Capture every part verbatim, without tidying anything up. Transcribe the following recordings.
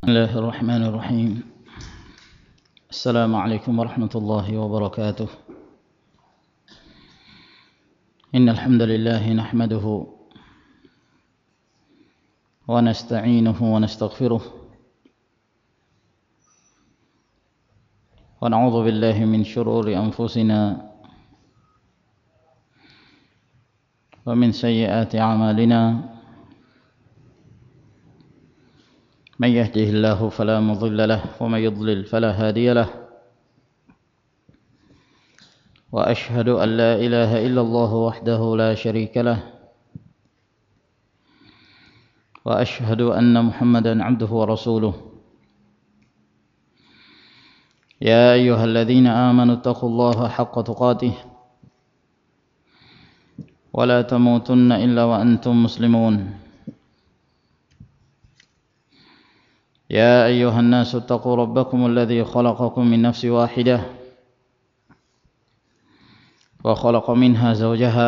بسم الله الرحمن الرحيم. السلام عليكم ورحمة الله وبركاته. إن الحمد لله نحمده ونستعينه ونستغفره ونعوذ بالله من شرور أنفسنا ومن سيئات أعمالنا. من يهده الله فلا مضل له ومن يضلل فلا هادي له. وأشهد أن لا إله إلا الله وحده لا شريك له. وأشهد أن محمدا عبده ورسوله. يا أيها الذين آمنوا اتقوا الله حق تقاته ولا تموتن إلا وأنتم مسلمون. يا أيها الناس اتقوا ربكم الذي خلقكم من نفس واحدة وخلق منها زوجها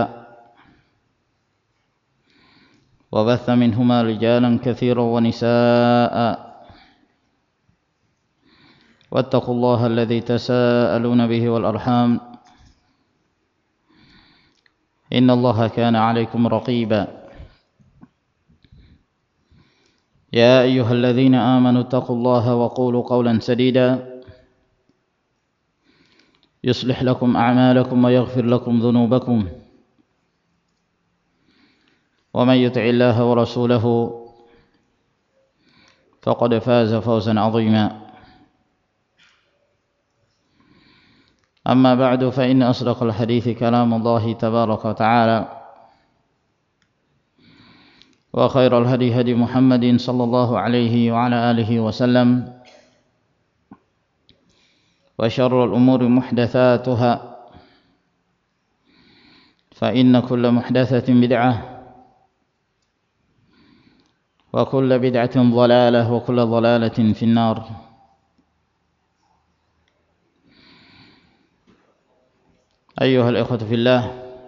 وبث منهما رجالا كثيرا ونساء واتقوا الله الذي تساءلون به والأرحام إن الله كان عليكم رقيبا. يا أيها الذين آمنوا اتقوا الله وقولوا قولا سديدا يصلح لكم أعمالكم ويغفر لكم ذنوبكم. ومن يطع الله ورسوله فقد فاز فوزا عظيما. أما بعد فإن أصدق الحديث كلام الله تبارك وتعالى وخير الهدي هدي محمد صلى الله عليه وعلى آله وسلم وشر الأمور محدثاتها فإن كل محدثة بدعة وكل بدعة ضلالة وكل ضلالة في النار. أيها الإخوة في الله،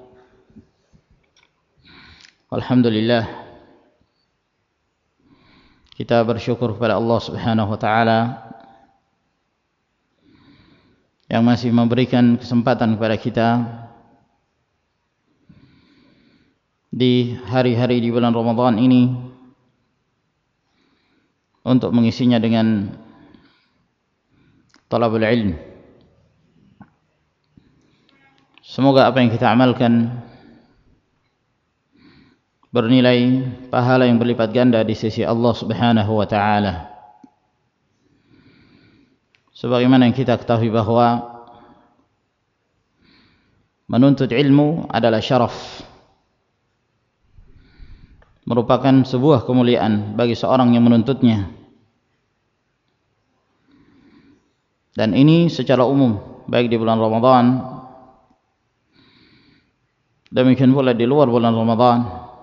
الحمد لله, kita bersyukur kepada Allah Subhanahu wa taala yang masih memberikan kesempatan kepada kita di hari-hari di bulan Ramadan ini untuk mengisinya dengan talabul ilm. Semoga apa yang kita amalkan bernilai pahala yang berlipat ganda di sisi Allah Subhanahu wa taala. Sebagaimana yang kita ketahui bahwa menuntut ilmu adalah syaraf, merupakan sebuah kemuliaan bagi seorang yang menuntutnya. Dan ini secara umum, baik di bulan Ramadan, demikian pula di luar bulan Ramadan.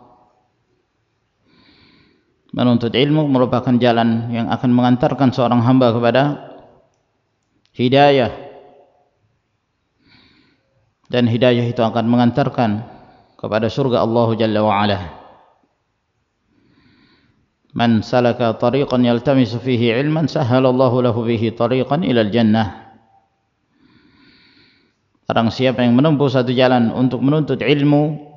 Menuntut ilmu merupakan jalan yang akan mengantarkan seorang hamba kepada hidayah, dan hidayah itu akan mengantarkan kepada surga Allah Jalla wa Ala. Man salaka tariqan yaltamisu fihi ilman sahhalallahu lahu bihi tariqan ilal jannah. Barang siapa yang menempuh satu jalan untuk menuntut ilmu,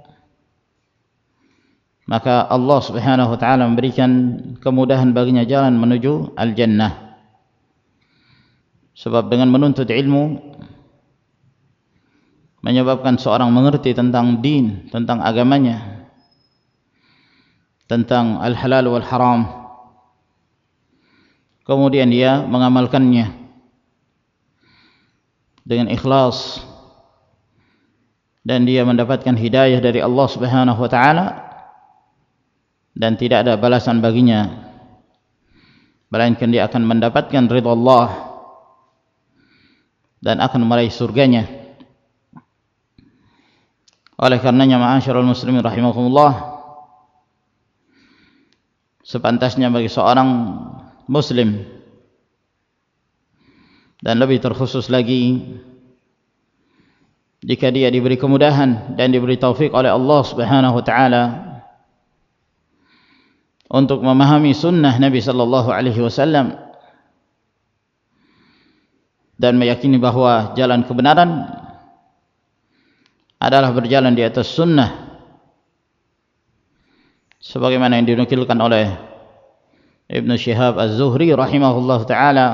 maka Allah Subhanahu wa taala memberikan kemudahan baginya jalan menuju al-jannah. Sebab dengan menuntut ilmu menyebabkan seorang mengerti tentang din, tentang agamanya, tentang al-halal wal haram. Kemudian dia mengamalkannya dengan ikhlas, dan dia mendapatkan hidayah dari Allah Subhanahu wa taala, dan tidak ada balasan baginya melainkan dia akan mendapatkan ridha Allah dan akan meraih surganya. Oleh karenanya, ma'asyiral muslimin rahimakumullah, sepantasnya bagi seorang muslim, dan lebih terkhusus lagi jika dia diberi kemudahan dan diberi taufik oleh Allah Subhanahu wa taala, untuk memahami sunnah Nabi sallallahu alaihi wasallam dan meyakini bahwa jalan kebenaran adalah berjalan di atas sunnah sebagaimana yang dinukilkan oleh Ibnu Syihab Az-Zuhri rahimahullah ta'ala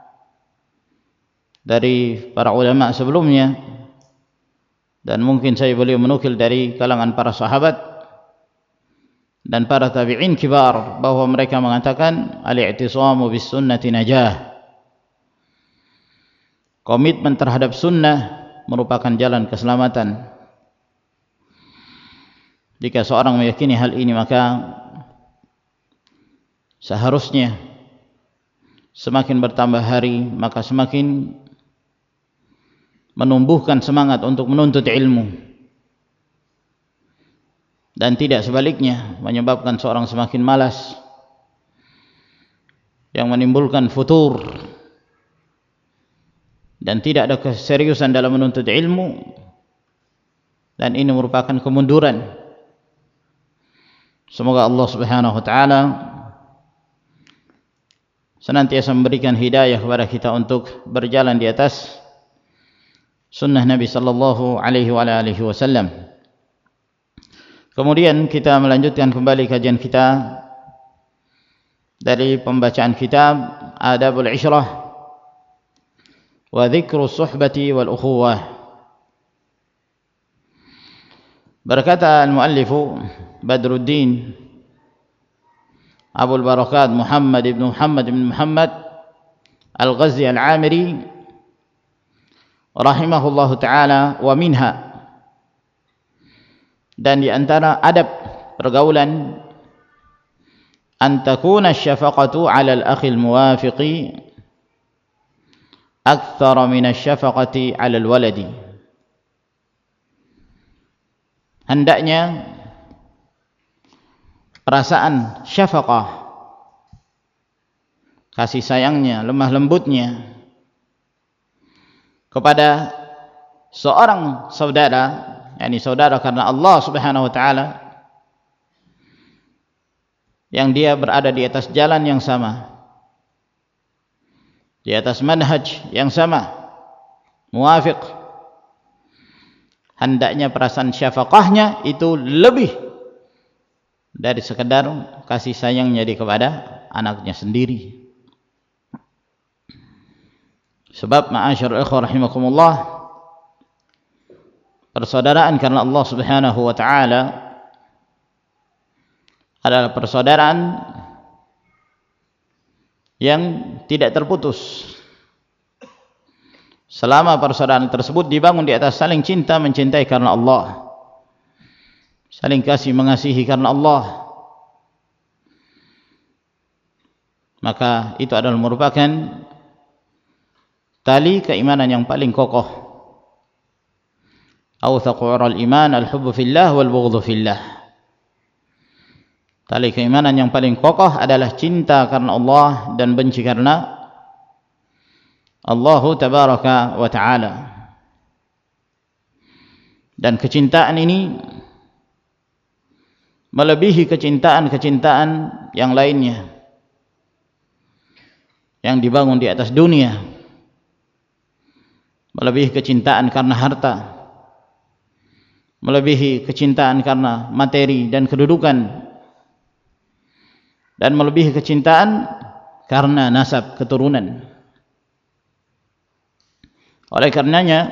dari para ulama sebelumnya, dan mungkin saya beliau menukil dari kalangan para sahabat dan para tabi'in kibar bahwa mereka mengatakan al-i'tisamu bis sunnati najah, komitmen terhadap sunnah merupakan jalan keselamatan. Jika seorang meyakini hal ini, maka seharusnya semakin bertambah hari maka semakin menumbuhkan semangat untuk menuntut ilmu, dan tidak sebaliknya menyebabkan seorang semakin malas yang menimbulkan futur dan tidak ada keseriusan dalam menuntut ilmu, dan ini merupakan kemunduran. Semoga Allah Subhanahu wa taala senantiasa memberikan hidayah kepada kita untuk berjalan di atas sunnah Nabi sallallahu alaihi wa alihi wasallam. Kemudian kita melanjutkan kembali kajian kita dari pembacaan kitab Adabul Ishrah wa Dzikru Suhbati wal Ukhuwah. Berkata al-muallifu Badruddin Abul Barakat Muhammad ibn Muhammad ibn Muhammad Al-Ghazi Al-Amiri rahimahullahu ta'ala, wa minha, dan di antara adab pergaulan, an takuna syafaqatu 'ala al-akhi al-muwafiqi akthar min asy-syafaqati 'ala al-waladi. Hendaknya perasaan syafaqah, kasih sayangnya, lemah lembutnya kepada seorang saudara, yakni saudara karena Allah Subhanahu wa taala, yang dia berada di atas jalan yang sama, di atas manhaj yang sama, muwafiq, hendaknya perasaan syafaqahnya itu lebih dari sekedar kasih sayangnya di kepada anaknya sendiri. Sebab ma'asyarul ikhwah rahimakumullah, persaudaraan karena Allah Subhanahu wa taala adalah persaudaraan yang tidak terputus selama persaudaraan tersebut dibangun di atas saling cinta mencintai karena Allah, saling kasih mengasihi karena Allah. Maka itu adalah merupakan tali keimanan yang paling kokoh. Awthaqu 'ural iman al-hubbu fillah wal bughdhu fillah. Tali keimanan yang paling kokoh adalah cinta karena Allah dan benci karena Allah tabaraka wa ta'ala. Dan kecintaan ini melebihi kecintaan-kecintaan yang lainnya yang dibangun di atas dunia, melebihi kecintaan karena harta, melebihi kecintaan karena materi dan kedudukan, dan melebihi kecintaan karena nasab keturunan. Oleh karenanya,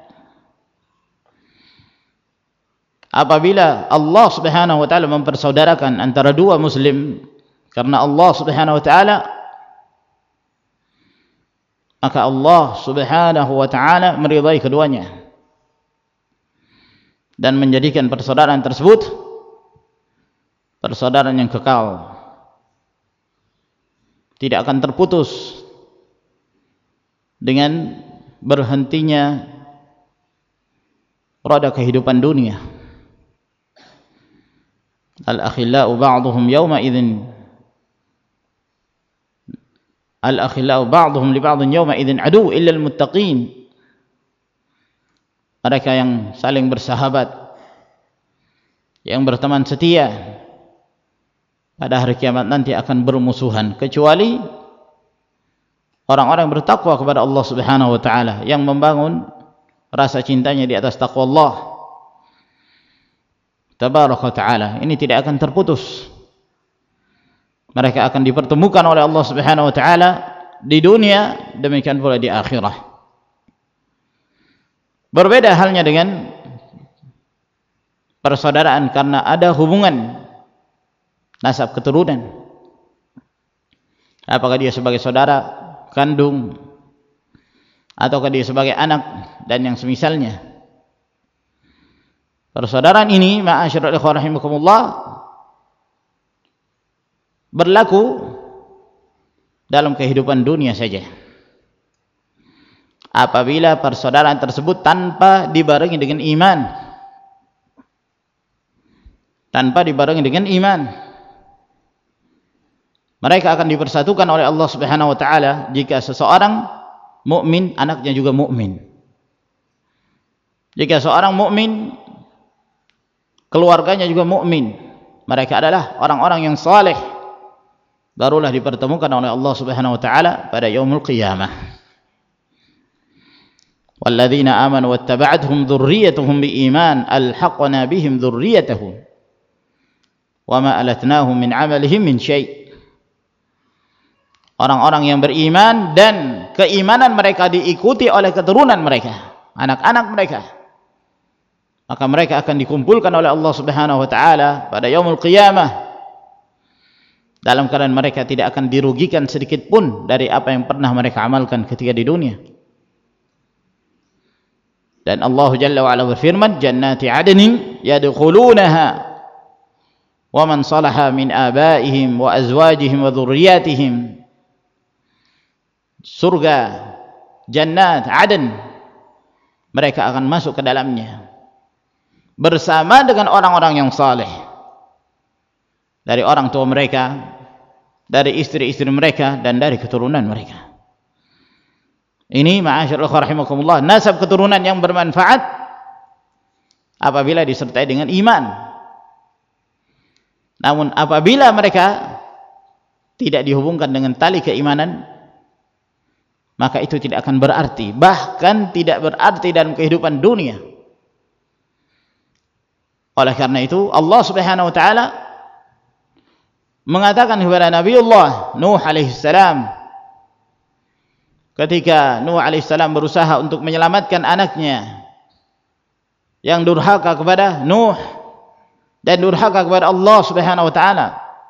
apabila Allah Subhanahu wa taala mempersaudarakan antara dua muslim karena Allah Subhanahu wa taala, maka Allah Subhanahu wa taala meridai keduanya dan menjadikan persaudaraan tersebut persaudaraan yang kekal, tidak akan terputus dengan berhentinya roda kehidupan dunia. Al-akhillau ba'duhum yawma idzin Al-akhillau ba'duhum li ba'dhin yawma idzin adu illa al-muttaqin. Mereka yang saling bersahabat, yang berteman setia, pada hari kiamat nanti akan bermusuhan, kecuali orang-orang yang bertakwa kepada Allah Subhanahu wa taala, yang membangun rasa cintanya di atas takwa Allah tabaraka taala. Ini tidak akan terputus. Mereka akan dipertemukan oleh Allah Subhanahu wa taala di dunia, demikian pula di akhirah. Berbeda halnya dengan persaudaraan karena ada hubungan nasab keturunan. Apakah dia sebagai saudara kandung ataukah dia sebagai anak dan yang semisalnya. Persaudaraan ini, ma'asyiral ikhwan rahimakumullah, berlaku dalam kehidupan dunia saja. Apabila persaudaraan tersebut tanpa dibarengi dengan iman, tanpa dibarengi dengan iman, mereka akan dipersatukan oleh Allah Subhanahu wa taala jika seseorang mukmin, anaknya juga mukmin. Jika seorang mukmin, keluarganya juga mukmin. Mereka adalah orang-orang yang saleh. Barulah dipertemukan oleh Allah Subhanahu wa taala pada yaumul qiyamah. Walladzina amanu wattaba'athum dzurriyyatuhum biiman alhaqna bihim dzurriyyatahum wama alatnahum min 'amalihim min syai'. Orang-orang yang beriman dan keimanan mereka diikuti oleh keturunan mereka, anak-anak mereka, maka mereka akan dikumpulkan oleh Allah Subhanahu wa taala pada yaumul qiyamah dalam keadaan mereka tidak akan dirugikan sedikit pun dari apa yang pernah mereka amalkan ketika di dunia. Dan Allah Jalla wa Ala berfirman, jannati adnin yadkhulunaha wa man salaha min abaihim wa azwajihim wa dzurriyyatihim. Surga jannat adn, mereka akan masuk ke dalamnya bersama dengan orang-orang yang saleh, dari orang tua mereka, dari istri-istri mereka, dan dari keturunan mereka. Ini ma'asyiral rahimakumullah, nasab keturunan yang bermanfaat apabila disertai dengan iman. Namun apabila mereka tidak dihubungkan dengan tali keimanan, maka itu tidak akan berarti, bahkan tidak berarti dalam kehidupan dunia. Oleh karena itu Allah Subhanahu wa taala mengatakan kepada Nabiullah Nuh alaihissalam, ketika Nuh alaihissalam berusaha untuk menyelamatkan anaknya yang durhaka kepada Nuh dan durhaka kepada Allah Subhanahu wa taala,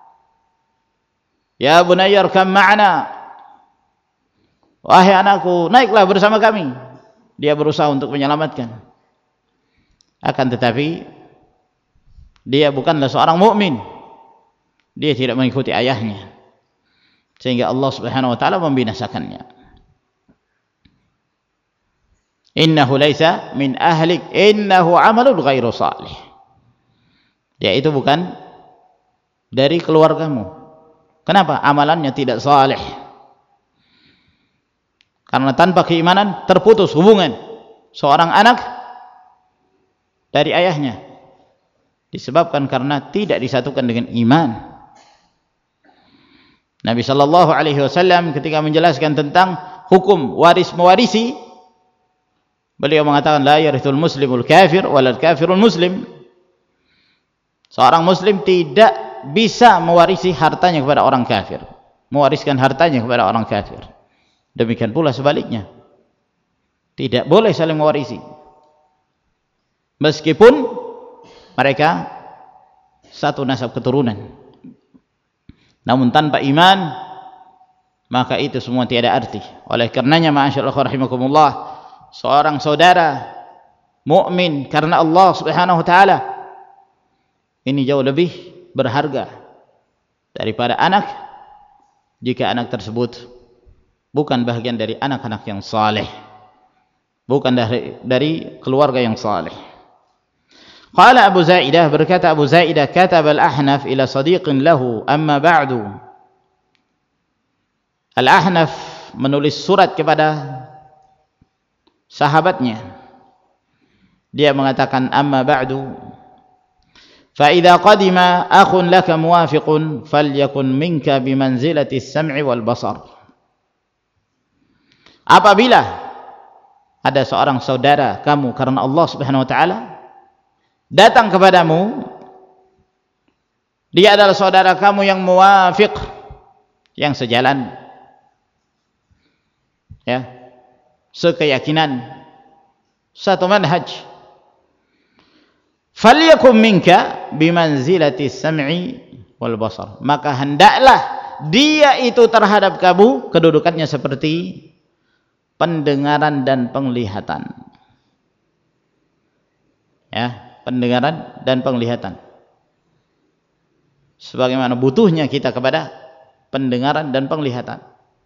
ya bunayya irkam ma'ana, wahai anakku, naiklah bersama kami. Dia berusaha untuk menyelamatkan, akan tetapi dia bukanlah seorang mukmin. Dia tidak mengikuti ayahnya, sehingga Allah Subhanahu wa taala membinasakannya. Innahu laisa min ahlik innahu amalun ghairu salih. Dia itu bukan dari keluargamu. Kenapa? Amalannya tidak saleh. Karena tanpa keimanan terputus hubungan seorang anak dari ayahnya, disebabkan karena tidak disatukan dengan iman. Nabi sallallahu alaihi wasallam ketika menjelaskan tentang hukum waris mewarisi, beliau mengatakan la yarithul muslimul kafir walal kafirul muslim. Seorang muslim tidak bisa mewarisi hartanya kepada orang kafir, mewariskan hartanya kepada orang kafir. Demikian pula sebaliknya, tidak boleh saling mewarisi meskipun mereka satu nasab keturunan. Namun tanpa iman, maka itu semua tiada arti. Oleh karenanya ma'asyiral rahimakumullah, seorang saudara mukmin karena Allah Subhanahu wa taala ini jauh lebih berharga daripada anak jika anak tersebut bukan bagian dari anak-anak yang saleh, bukan dari, dari keluarga yang saleh. Qala Abu Zaidah, berkata Abu Zaidah, kataba al-Ahnaf ila sadiqin lahu amma ba'du. Al-Ahnaf menulis surat kepada sahabatnya. Dia mengatakan amma ba'du fa idza qadima akhun laka muwafiqun falyakun minka bimanzilati as-sam'i wal basar. Apabila ada seorang saudara kamu karena Allah Subhanahu wa taala datang kepadamu, dia adalah saudara kamu yang muwafiq, yang sejalan, ya, sekeyakinan, satu manhaj, falyakum minka bimanzilati sam'i wal basar, maka hendaklah dia itu terhadap kamu kedudukannya seperti pendengaran dan penglihatan, ya, pendengaran dan penglihatan, sebagaimana butuhnya kita kepada pendengaran dan penglihatan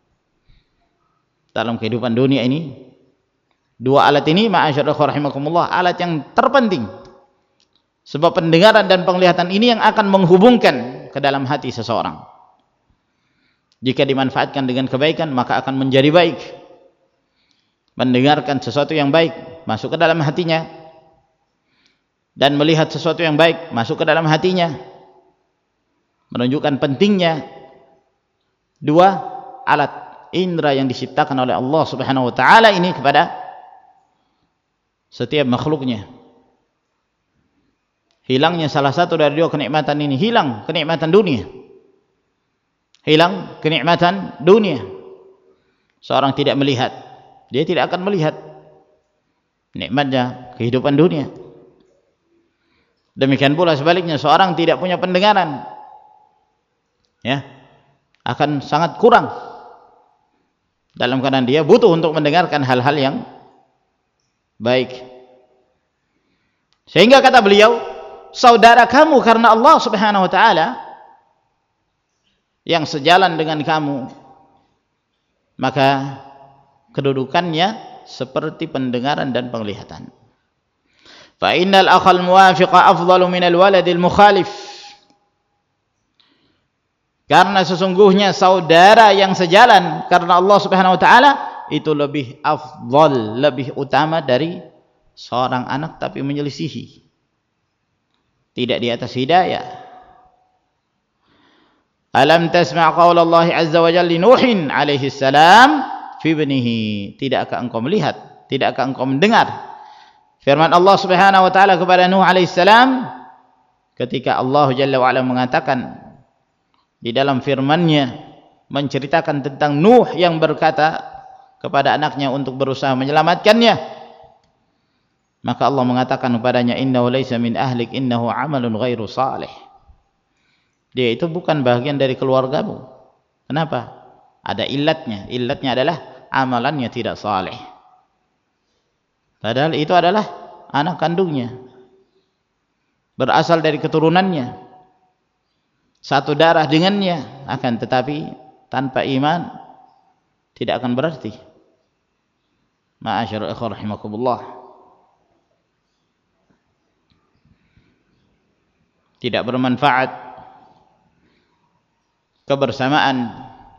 dalam kehidupan dunia ini. Dua alat ini, ma'asyarul rahimakumullah, alat yang terpenting, sebab pendengaran dan penglihatan ini yang akan menghubungkan ke dalam hati seseorang. Jika dimanfaatkan dengan kebaikan, maka akan menjadi baik. Mendengarkan sesuatu yang baik masuk ke dalam hatinya, dan melihat sesuatu yang baik masuk ke dalam hatinya, menunjukkan pentingnya dua alat indera yang diciptakan oleh Allah Subhanahu wa taala ini kepada setiap makhluknya. Hilangnya salah satu dari dua kenikmatan ini, hilang kenikmatan dunia. Hilang kenikmatan dunia. Seorang tidak melihat, dia tidak akan melihat nikmatnya kehidupan dunia. Demikian pula sebaliknya, seorang tidak punya pendengaran, ya, akan sangat kurang dalam keadaan dia butuh untuk mendengarkan hal-hal yang baik. Sehingga kata beliau, saudara kamu karena Allah Subhanahu wa taala yang sejalan dengan kamu, maka kedudukannya seperti pendengaran dan penglihatan. Fa innal akhal muwafiqa afdalu minal waladil mukhalif. Karena sesungguhnya saudara yang sejalan karena Allah Subhanahu wa taala itu lebih afdal, lebih utama dari seorang anak tapi menyelisihi, tidak di atas hidayah. Alam tasma' qaula Allah azza wa jalla li Nuhin alaihi salam fi ibnihi, tidakkah engkau melihat, tidakkah engkau mendengar firman Allah Subhanahu wa taala kepada Nuh alaihi salam ketika Allah Jalla wa ala mengatakan di dalam firman-Nya menceritakan tentang Nuh yang berkata kepada anaknya untuk berusaha menyelamatkannya, maka Allah mengatakan kepadanya, innahu laisa min ahlik innahu amalun ghairu salih, dia itu bukan bagian dari keluargamu. Kenapa? Ada illatnya, illatnya adalah amalannya tidak saleh, padahal itu adalah anak kandungnya, berasal dari keturunannya, satu darah dengannya, akan tetapi tanpa iman tidak akan berarti. Ma'asyarul ikhwan rahimakumullah, tidak bermanfaat kebersamaan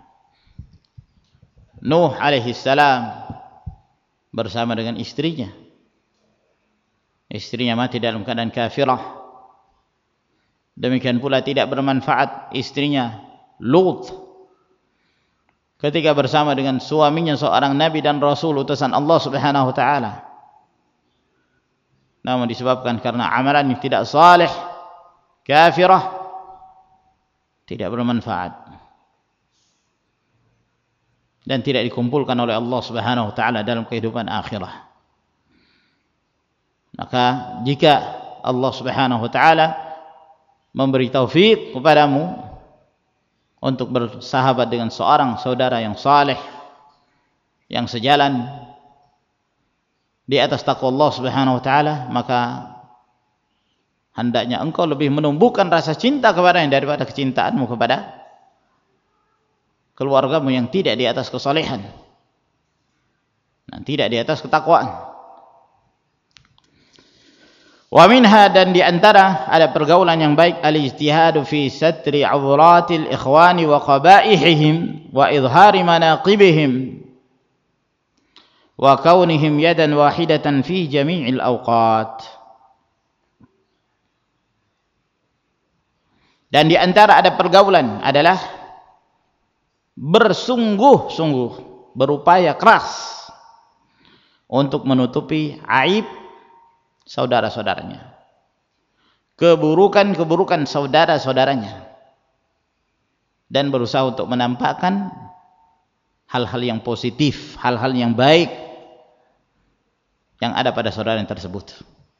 Nuh alaihi salam bersama dengan istrinya. Istrinya mati dalam keadaan kafirah. Demikian pula tidak bermanfaat istrinya Lut ketika bersama dengan suaminya seorang nabi dan rasul utusan Allah Subhanahu wa taala. Namun disebabkan karena amalan yang tidak saleh, kafirah, tidak bermanfaat dan tidak dikumpulkan oleh Allah Subhanahu wa taala dalam kehidupan akhirah. Maka jika Allah Subhanahu wa taala memberi taufik kepadamu untuk bersahabat dengan seorang saudara yang saleh, yang sejalan di atas takwa Allah Subhanahu wa taala, maka hendaknya engkau lebih menumbuhkan rasa cinta kepadanya daripada kecintaanmu kepada keluargamu yang tidak di atas kesalehan dan tidak di atas ketakwaan. Wa minha, dan di antara ada pergaulan yang baik, al-ijtihadu fi satri awratil ikhwani wa qabaihihim wa izhari manaqibihim wa kaunihim yadan wahidatan fi jami'il awqat. Dan di antara ada pergaulan adalah bersungguh-sungguh, berupaya keras untuk menutupi aib saudara-saudaranya, keburukan-keburukan saudara-saudaranya, dan berusaha untuk menampakkan hal-hal yang positif, hal-hal yang baik yang ada pada saudara yang tersebut.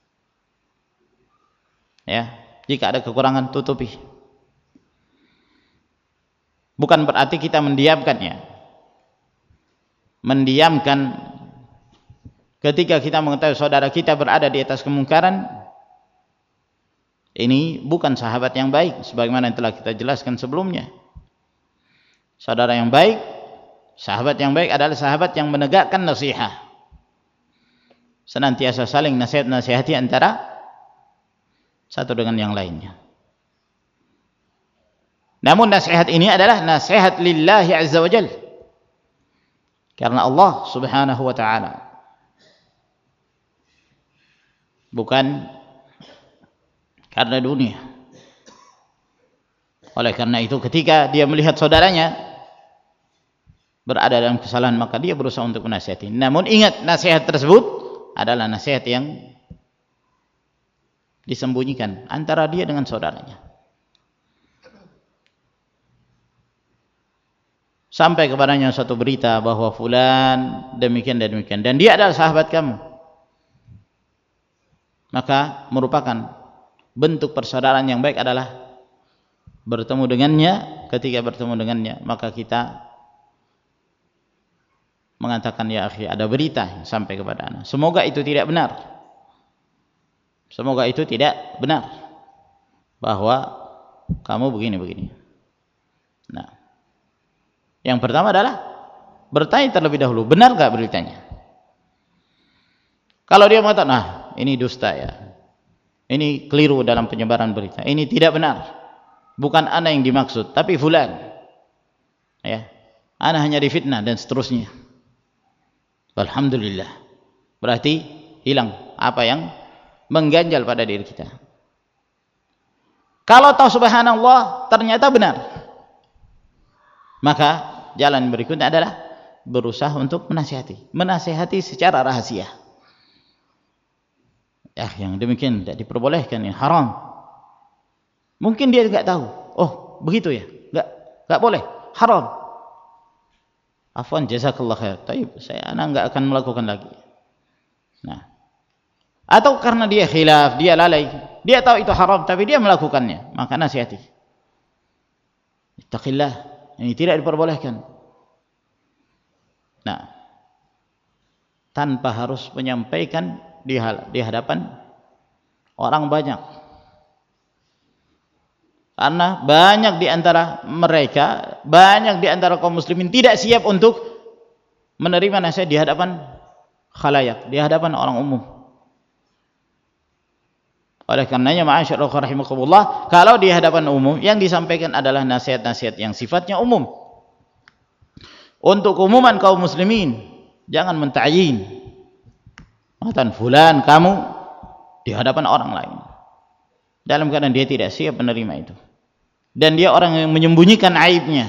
Ya, jika ada kekurangan, tutupi. Bukan berarti kita mendiamkannya. Mendiamkan ketika kita mengetahui saudara kita berada di atas kemungkaran, ini bukan sahabat yang baik, sebagaimana yang telah kita jelaskan sebelumnya. Saudara yang baik, sahabat yang baik adalah sahabat yang menegakkan nasihat, senantiasa saling nasihat-nasihati antara satu dengan yang lainnya. Namun nasihat ini adalah nasihat lillahi azza wa jalla, karena Allah subhanahu wa ta'ala, bukan karena dunia. Oleh karena itu ketika dia melihat saudaranya berada dalam kesalahan, maka dia berusaha untuk menasihati. Namun ingat, nasihat tersebut adalah nasihat yang disembunyikan antara dia dengan saudaranya. Sampai kepadanya suatu berita bahwa fulan demikian dan demikian, dan dia adalah sahabat kamu, maka merupakan bentuk persaudaraan yang baik adalah bertemu dengannya. Ketika bertemu dengannya, maka kita mengatakan, ya akhi, ada berita yang sampai kepada ana, semoga itu tidak benar, semoga itu tidak benar bahwa kamu begini-begini. Nah, yang pertama adalah bertanya terlebih dahulu, benar gak beritanya? Kalau dia mengatakan, nah ini dusta ya, ini keliru dalam penyebaran berita, ini tidak benar, bukan ana yang dimaksud, tapi fulan, ya, ana hanya difitnah dan seterusnya, alhamdulillah, berarti hilang apa yang mengganjal pada diri kita. Kalau tahu subhanallah ternyata benar, maka jalan berikutnya adalah berusaha untuk menasihati, menasihati secara rahasia. Ya, yang demikian tidak diperbolehkan, ini haram. Mungkin dia tidak tahu, oh begitu ya, enggak, enggak boleh, haram. Afwan, jazakallah khair, taib, saya anak enggak akan melakukan lagi. Nah, atau karena dia khilaf, dia lalai, dia tahu itu haram tapi dia melakukannya, maka nasihati. Ittaqillah, ini tidak diperbolehkan. Nah, tanpa harus menyampaikan di, hal, di hadapan orang banyak, karena banyak di antara mereka, banyak di antara kaum muslimin tidak siap untuk menerima nasihat di hadapan khalayak, di hadapan orang umum. Oleh karenanya, ma'asyiral rahimakumullah, kalau di hadapan umum yang disampaikan adalah nasihat-nasihat yang sifatnya umum untuk umuman kaum muslimin. Jangan menta'yin, mengatakan fulan kamu di hadapan orang lain, dalam keadaan dia tidak siap menerima itu, dan dia orang yang menyembunyikan aibnya.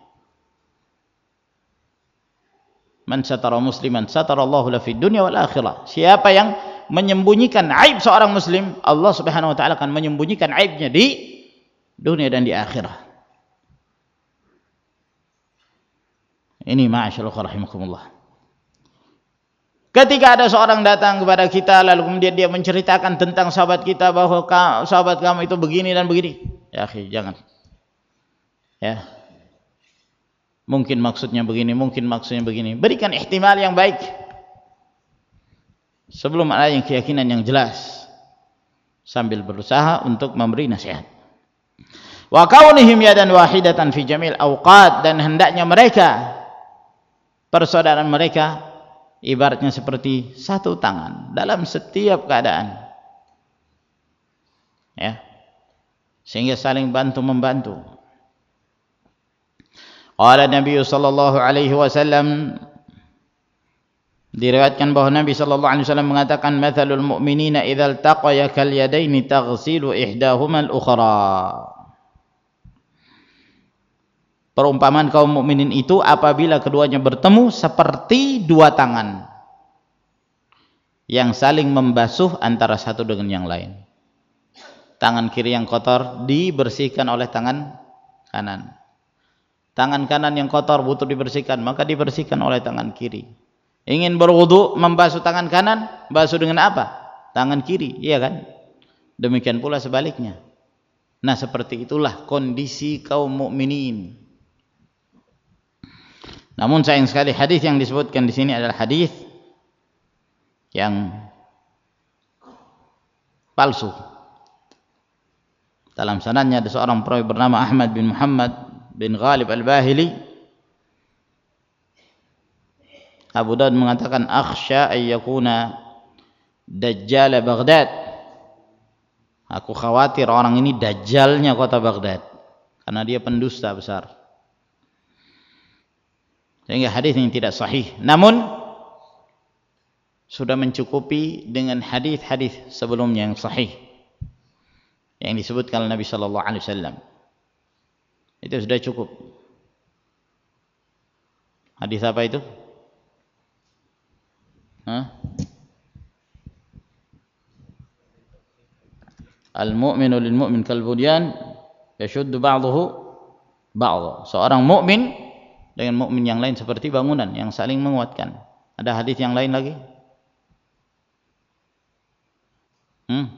Man satara musliman satarallahu lahu fid dunya wal akhirah. Siapa yang menyembunyikan aib seorang muslim, Allah Subhanahu wa taala akan menyembunyikan aibnya di dunia dan di akhirat. Ini ma'asyiral rahimakumullah. Ketika ada seorang datang kepada kita lalu kemudian dia menceritakan tentang sahabat kita bahwa sahabat kamu itu begini dan begini, ya akhi, jangan. Ya. Mungkin maksudnya begini, mungkin maksudnya begini. Berikan ihtimal yang baik sebelum ada yang keyakinan yang jelas, sambil berusaha untuk memberi nasihat. Wa kaunihim yadan wahidatan fi jamil awqat, dan hendaknya mereka, persaudaraan mereka, ibaratnya seperti satu tangan dalam setiap keadaan, ya, sehingga saling bantu membantu. Qala Nabi sallallahu alaihi wasallam, diriwayatkan bahwa Nabi sallallahu alaihi wasallam mengatakan, mathalul mu'minina idza iltaqaya kal yadaini taghsilu ihdahuma al-ukhra. Perumpamaan kaum mukminin itu apabila keduanya bertemu seperti dua tangan yang saling membasuh antara satu dengan yang lain. Tangan kiri yang kotor dibersihkan oleh tangan kanan. Tangan kanan yang kotor butuh dibersihkan, maka dibersihkan oleh tangan kiri. Ingin berwudu, membasuh tangan kanan, basuh dengan apa? Tangan kiri, iya kan? Demikian pula sebaliknya. Nah, seperti itulah kondisi kaum mukminin. Namun sayang sekali hadis yang disebutkan di sini adalah hadis yang palsu. Dalam sanadnya ada seorang perawi bernama Ahmad bin Muhammad bin Ghalib al-Bahili. Abu Daud mengatakan akhsha ay yakuna dajjal Baghdad. Aku khawatir orang ini dajjalnya kota Baghdad karena dia pendusta besar. Sehingga hadis ini tidak sahih. Namun sudah mencukupi dengan hadis-hadis sebelumnya yang sahih yang disebutkan oleh Nabi sallallahu alaihi wasallam. Itu sudah cukup. Hadis apa itu? Hah? Al-mu'minu lil mu'min kal bunyan yashuddu ba'dahu ba'dha. Seorang mukmin dengan mukmin yang lain seperti bangunan yang saling menguatkan. Ada hadis yang lain lagi? Hmm.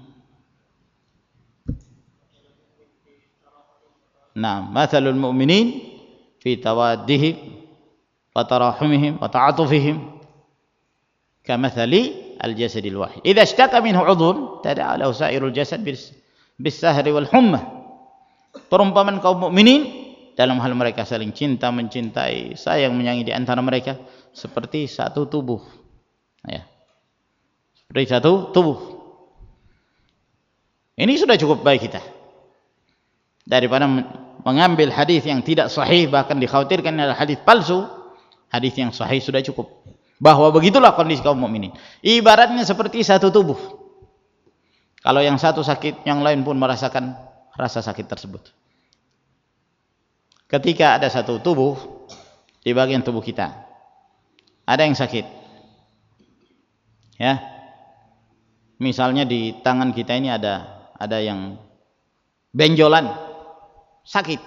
Nah, mathalul mu'minin fi tawaddihim wa tarahumihim wa ta'atufihim kamathali al-jasadil wahid. Idza ishtaka minhu 'udhun tada'a lahu sa'irul jasad bis-sahri wal hummah. Perumpamaan kaum mukminin dalam hal mereka saling cinta, mencintai, sayang, menyayangi di antara mereka seperti satu tubuh. Ya. Seperti satu tubuh. Ini sudah cukup baik kita. Daripada mengambil hadis yang tidak sahih, bahkan dikhawatirkan adalah hadis palsu, hadis yang sahih sudah cukup. Bahwa begitulah kondisi kaum mukminin. Ibaratnya seperti satu tubuh. Kalau yang satu sakit, yang lain pun merasakan rasa sakit tersebut. Ketika ada satu tubuh di bagian tubuh kita, ada yang sakit, ya, misalnya di tangan kita ini ada ada yang benjolan, sakit.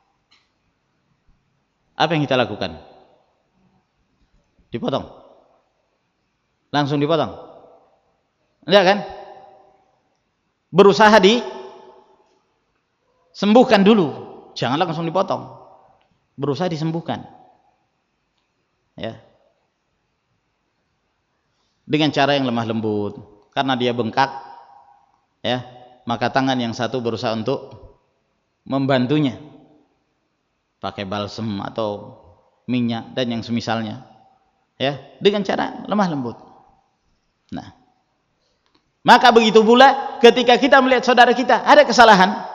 Apa yang kita lakukan? Dipotong, langsung dipotong, enggak kan? Berusaha disembuhkan dulu. Jangan langsung dipotong. Berusaha disembuhkan. Ya. Dengan cara yang lemah lembut. Karena dia bengkak, ya, maka tangan yang satu berusaha untuk membantunya. Pakai balsem atau minyak dan yang semisalnya. Ya, dengan cara lemah lembut. Nah, maka begitu pula ketika kita melihat saudara kita ada kesalahan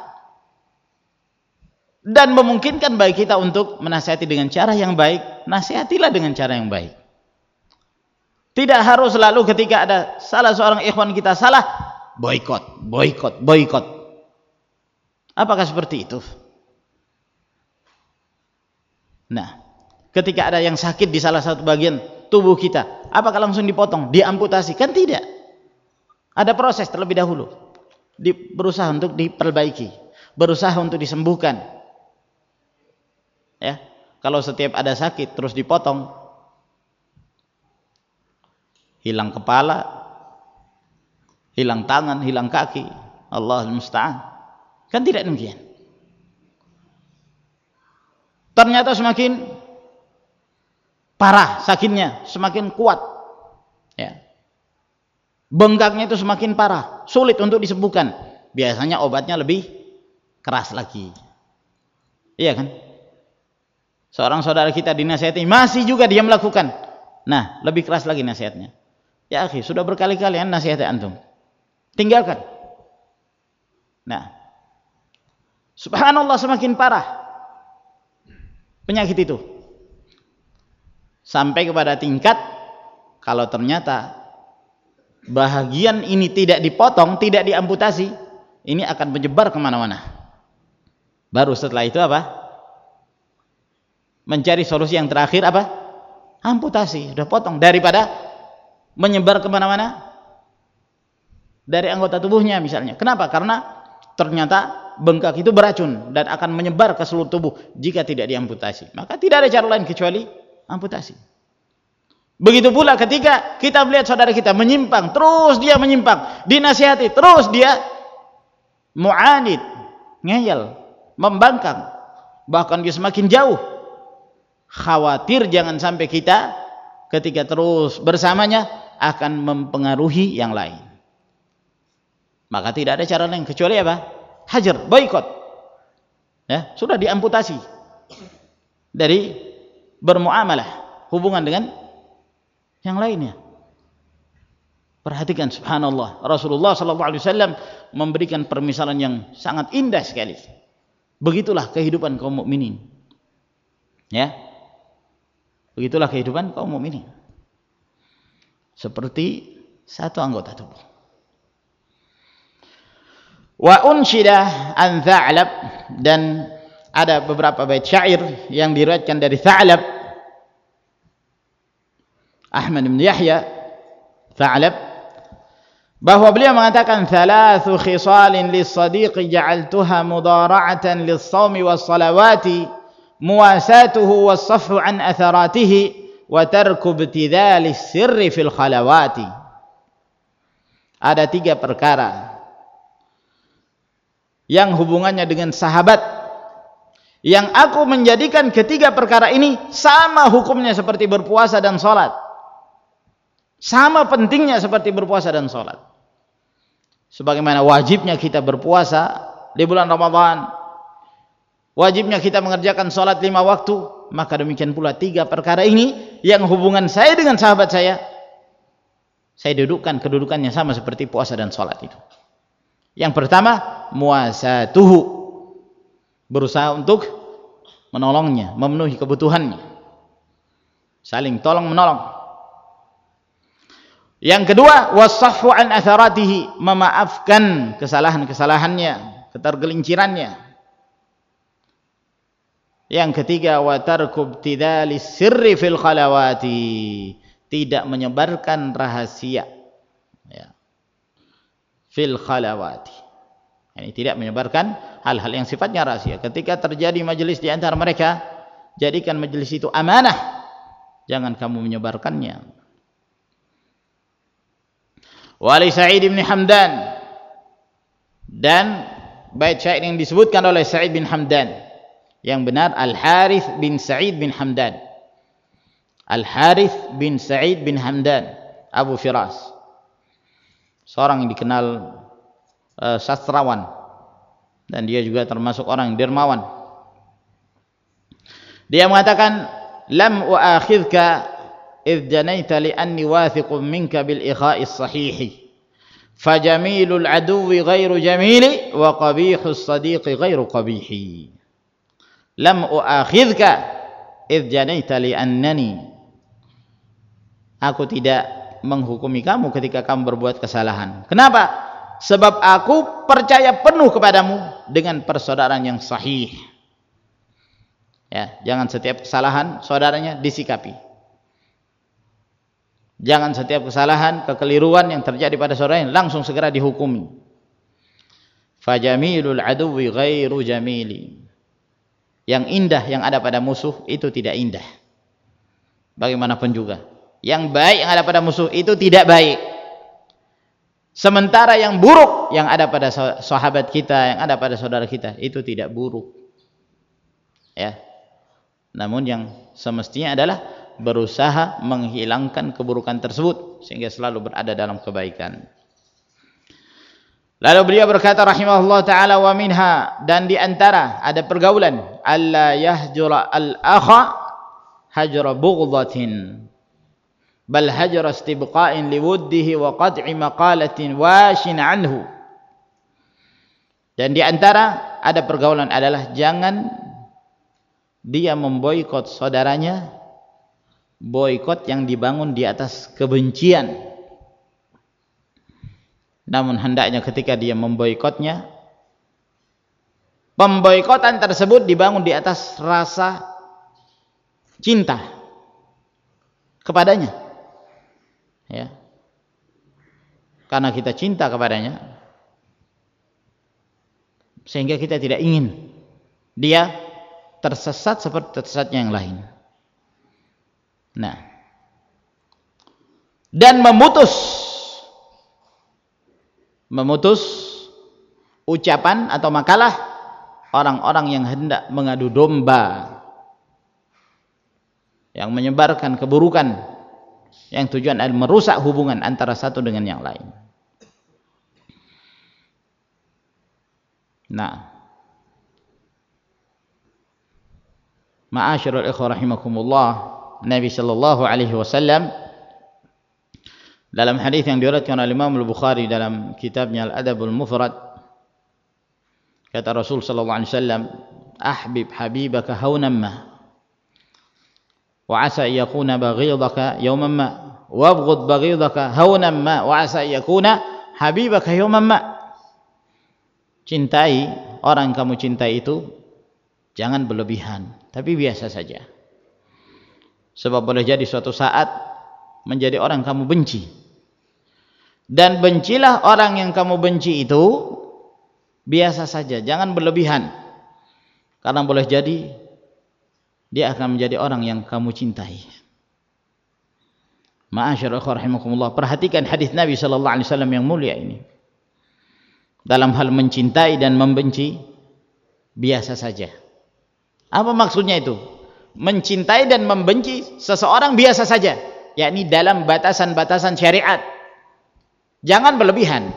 dan memungkinkan bagi kita untuk menasihati dengan cara yang baik, nasihatilah dengan cara yang baik. Tidak harus selalu ketika ada salah seorang ikhwan kita salah, boikot, boikot, boikot. Apakah seperti itu? Nah, ketika ada yang sakit di salah satu bagian tubuh kita, apakah langsung dipotong, diamputasi? Kan tidak. Ada proses terlebih dahulu. Di, berusaha untuk diperbaiki, berusaha untuk disembuhkan. Ya, kalau setiap ada sakit terus dipotong, hilang kepala, hilang tangan, hilang kaki, Allahul musta'an. Kan tidak demikian. Ternyata semakin parah sakitnya, semakin kuat. Ya. Bengkaknya itu semakin parah, sulit untuk disembuhkan. Biasanya obatnya lebih keras lagi. Iya kan? Seorang saudara kita dinasihati, masih juga dia melakukan. Nah, lebih keras lagi nasihatnya. Ya akhi, sudah berkali-kali kan nasihati antum. Tinggalkan. Nah, subhanallah semakin parah penyakit itu. Sampai kepada tingkat, kalau ternyata bahagian ini tidak dipotong, tidak diamputasi, ini akan menyebar kemana-mana. Baru setelah itu apa? mencari solusi yang terakhir apa? Amputasi, sudah potong, daripada menyebar kemana-mana dari anggota tubuhnya misalnya. Kenapa? Karena ternyata bengkak itu beracun dan akan menyebar ke seluruh tubuh jika tidak diamputasi. Maka tidak ada cara lain kecuali amputasi. Begitu pula ketika kita melihat saudara kita menyimpang, terus dia menyimpang, dinasihati, terus dia mu'anid, ngeyel, membangkang, bahkan dia semakin jauh. Khawatir jangan sampai kita ketika terus bersamanya akan mempengaruhi yang lain. Maka tidak ada cara lain kecuali apa? Hajar, boikot. Ya, sudah diamputasi dari bermuamalah, hubungan dengan yang lainnya. Perhatikan, subhanallah, Rasulullah sallallahu alaihi wasallam memberikan permisalan yang sangat indah sekali. Begitulah kehidupan kaum mukminin. Ya. Begitulah kehidupan kaum mukminin. Seperti satu anggota tubuh. Wa unshida an Tha'lab, dan ada beberapa bait syair yang diriwayatkan dari Tha'lab, Ahmad bin Yahya Tha'lab, bahwa beliau mengatakan thalathu khisalin lis-sadiqi ja'altuha mudara'atan lis-shaumi was-salawati muwasatuhu was-safhu an atharatihi wa tarku ibtidhali sirri fil khalawati. Ada tiga perkara yang hubungannya dengan sahabat yang aku menjadikan ketiga perkara ini sama hukumnya seperti berpuasa dan sholat, sama pentingnya seperti berpuasa dan sholat. Sebagaimana wajibnya kita berpuasa di bulan Ramadan, wajibnya kita mengerjakan sholat lima waktu, maka demikian pula tiga perkara ini yang hubungan saya dengan sahabat saya, saya dudukkan kedudukannya sama seperti puasa dan sholat itu. Yang pertama, muasatuhu, berusaha untuk menolongnya, memenuhi kebutuhannya, saling tolong menolong. Yang kedua, wasafhu an atharatihi, memaafkan kesalahan-kesalahannya, ketergelincirannya. Yang ketiga, wa tarku ibtidali sirri fil khalawati, tidak menyebarkan rahasia, ya, fil khalawati, ini tidak menyebarkan hal-hal yang sifatnya rahasia. Ketika terjadi majelis di antara mereka, jadikan majelis itu amanah, jangan kamu menyebarkannya. Wali Sa'id bin Hamdan, dan bait syair yang disebutkan oleh Sa'id bin Hamdan, yang benar Al-Harith bin Sa'id bin Hamdan, Al-Harith bin Sa'id bin Hamdan Abu Firas, seorang yang dikenal uh, sastrawan, dan dia juga termasuk orang yang dermawan. Dia mengatakan, lam uakhidka idh janaita li anni wathiqun minka bil ikha'is sahihi fajamilul aduwi ghairu jamili wa qabihus sadiqi ghairu qabihi. Lam uakhidka idh janaita li annani, aku tidak menghukumi kamu ketika kamu berbuat kesalahan. Kenapa? Sebab aku percaya penuh kepadamu dengan persaudaraan yang sahih. Ya, jangan setiap kesalahan saudaranya disikapi. Jangan setiap kesalahan, kekeliruan yang terjadi pada saudaranya langsung segera dihukumi. Fajamilul aduwi ghairu jamili, yang indah yang ada pada musuh itu tidak indah. Bagaimanapun juga, yang baik yang ada pada musuh itu tidak baik. Sementara yang buruk yang ada pada sahabat kita, yang ada pada saudara kita, itu tidak buruk. Ya. Namun yang semestinya adalah berusaha menghilangkan keburukan tersebut sehingga selalu berada dalam kebaikan. Lalu beliau berkata rahimahullah ta'ala, wa minha, dan di antara ada pergaulan, alla yahjura al-akha hajra bughdhatin bal hajra istibqa'in liwuddihi wa qad'i maqalatin washin anhu. Dan di antara ada pergaulan adalah jangan dia memboikot saudaranya, boikot yang dibangun di atas kebencian. Namun hendaknya ketika dia memboikotnya, pemboikotan tersebut dibangun di atas rasa cinta kepadanya, ya, karena kita cinta kepadanya sehingga kita tidak ingin dia tersesat seperti tersesatnya yang lain. Nah, dan memutus memutus ucapan atau makalah orang-orang yang hendak mengadu domba, yang menyebarkan keburukan yang tujuan adalah merusak hubungan antara satu dengan yang lain. Nah, ma'asyiral ikhwah rahimakumullah, Nabi sallallahu alaihi wasallam dalam hadis yang diriwayatkan oleh Imam Al-Bukhari dalam kitabnya Al-Adabul Mufrad, kata Rasul sallallahu alaihi wasallam, ahbib habibaka hawnan ma wa asa yakuna baghidaka yawman ma wabghud baghidaka hawnan ma wa asa yakuna habibaka yawman ma. Cintai orang yang kamu cintai itu jangan berlebihan, tapi biasa saja. Sebab boleh jadi suatu saat menjadi orang yang kamu benci. Dan bencilah orang yang kamu benci itu biasa saja, jangan berlebihan. Karena boleh jadi dia akan menjadi orang yang kamu cintai. Ma'asyiral ikhwah rahimakumullah, perhatikan hadis Nabi sallallahu alaihi wasallam yang mulia ini. Dalam hal mencintai dan membenci biasa saja. Apa maksudnya itu? Mencintai dan membenci seseorang biasa saja, yakni dalam batasan-batasan syariat. Jangan berlebihan.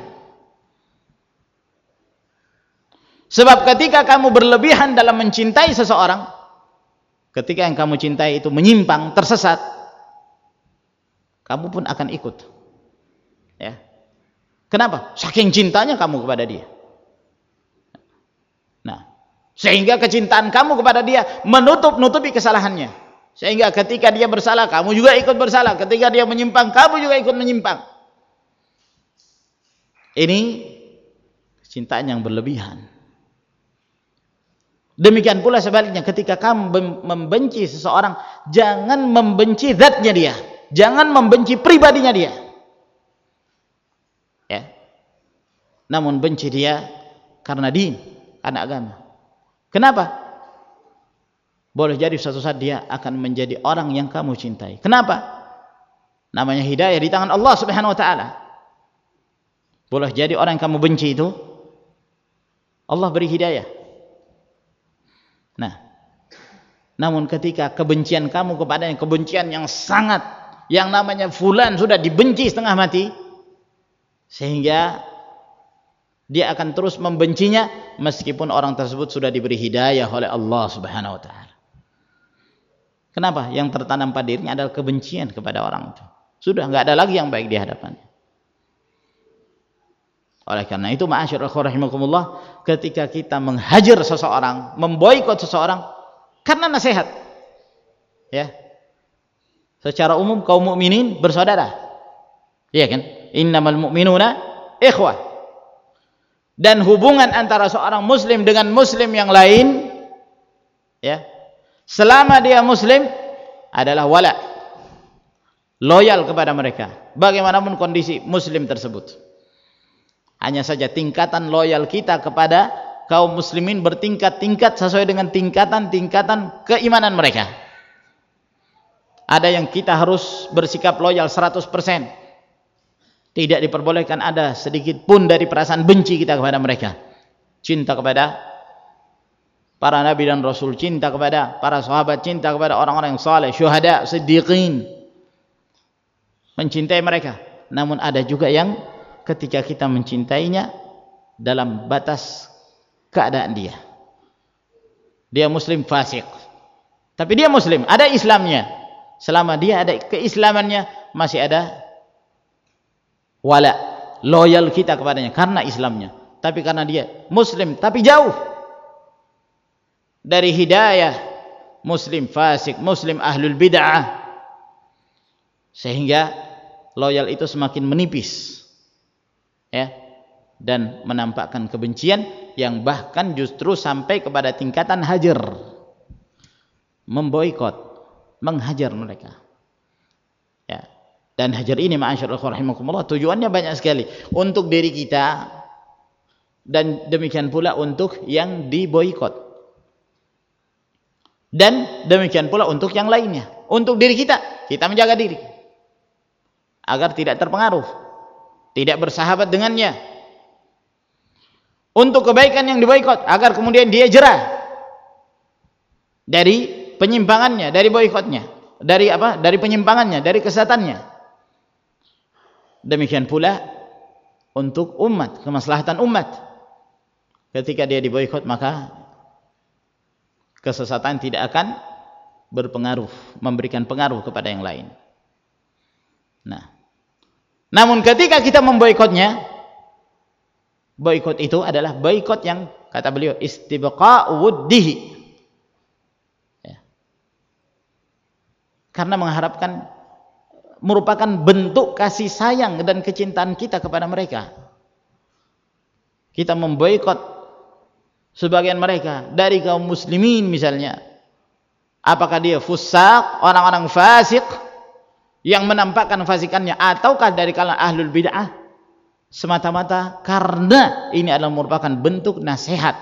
Sebab ketika kamu berlebihan dalam mencintai seseorang, ketika yang kamu cintai itu menyimpang, tersesat, kamu pun akan ikut. Ya. Kenapa? Saking cintanya kamu kepada dia. Nah, sehingga kecintaan kamu kepada dia menutup-nutupi kesalahannya. Sehingga ketika dia bersalah, kamu juga ikut bersalah. Ketika dia menyimpang, kamu juga ikut menyimpang. Ini kecintaan yang berlebihan. Demikian pula sebaliknya, ketika kamu membenci seseorang, jangan membenci zatnya dia. Jangan membenci pribadinya dia. Ya. Namun benci dia karena din, karena agama. Kenapa? Boleh jadi suatu saat dia akan menjadi orang yang kamu cintai. Kenapa? Namanya hidayah di tangan Allah Subhanahu wa taala. Boleh jadi orang yang kamu benci itu Allah beri hidayah. Nah, namun ketika kebencian kamu kepadanya kebencian yang sangat, yang namanya fulan sudah dibenci setengah mati, sehingga dia akan terus membencinya meskipun orang tersebut sudah diberi hidayah oleh Allah Subhanahu wa taala. Kenapa? Yang tertanam pada dirinya adalah kebencian kepada orang itu. Sudah enggak ada lagi yang baik di hadapannya. Oleh karena itu, ma'asyiral ikhwah rahimakumullah, ketika kita menghajar seseorang, memboikot seseorang karena nasihat, ya, secara umum kaum mukminin bersaudara, iya kan? Innamal mu'minuna ikhwah. Dan hubungan antara seorang muslim dengan muslim yang lain, ya, selama dia muslim adalah wala, loyal kepada mereka bagaimanapun kondisi muslim tersebut. Hanya saja tingkatan loyal kita kepada kaum muslimin bertingkat-tingkat sesuai dengan tingkatan-tingkatan keimanan mereka. Ada yang kita harus bersikap loyal seratus persen. Tidak diperbolehkan ada sedikit pun dari perasaan benci kita kepada mereka. Cinta kepada para nabi dan rasul, cinta kepada para sahabat, cinta kepada orang-orang yang saleh, syuhada, siddiqin. Mencintai mereka. Namun ada juga yang ketika kita mencintainya dalam batas keadaan dia. Dia muslim fasik, tapi dia muslim, ada Islamnya. Selama dia ada keislamannya, masih ada wala, loyal kita kepadanya karena Islamnya. Tapi karena dia muslim tapi jauh dari hidayah, muslim fasik, muslim ahlul bid'ah, sehingga loyal itu semakin menipis, ya, dan menampakkan kebencian yang bahkan justru sampai kepada tingkatan hajar, memboikot, menghajar mereka. Ya. Dan hajar ini ma'asyiral ikhwan rahimakumullah tujuannya banyak sekali, untuk diri kita dan demikian pula untuk yang diboikot. Dan demikian pula untuk yang lainnya. Untuk diri kita, kita menjaga diri agar tidak terpengaruh, tidak bersahabat dengannya. Untuk kebaikan yang diboikot, agar kemudian dia jerah dari penyimpangannya, dari boikotnya, dari apa? Dari penyimpangannya, dari kesesatannya. Demikian pula untuk umat, kemaslahatan umat. Ketika dia diboikot, maka kesesatan tidak akan berpengaruh, memberikan pengaruh kepada yang lain. Nah, namun ketika kita memboikotnya, boikot itu adalah boikot yang kata beliau istibqa'u wuddihi, ya. Karena mengharapkan, merupakan bentuk kasih sayang dan kecintaan kita kepada mereka. Kita memboikot sebagian mereka dari kaum muslimin misalnya, apakah dia fusaq, orang-orang fasik yang menampakkan fasikannya, ataukah dari kalangan ahlul bid'ah, semata-mata karena ini adalah merupakan bentuk nasihat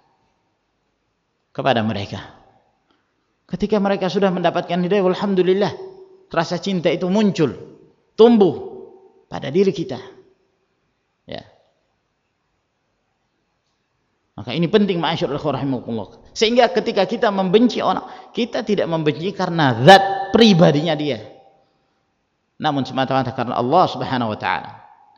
kepada mereka. Ketika mereka sudah mendapatkan hidayah, alhamdulillah, rasa cinta itu muncul, tumbuh pada diri kita. Ya. Maka ini penting ma'asyiral ikhwan rahimakumullah. Sehingga ketika kita membenci orang, kita tidak membenci karena zat pribadinya dia, namun semata-mata karena Allah Subhanahu wa taala.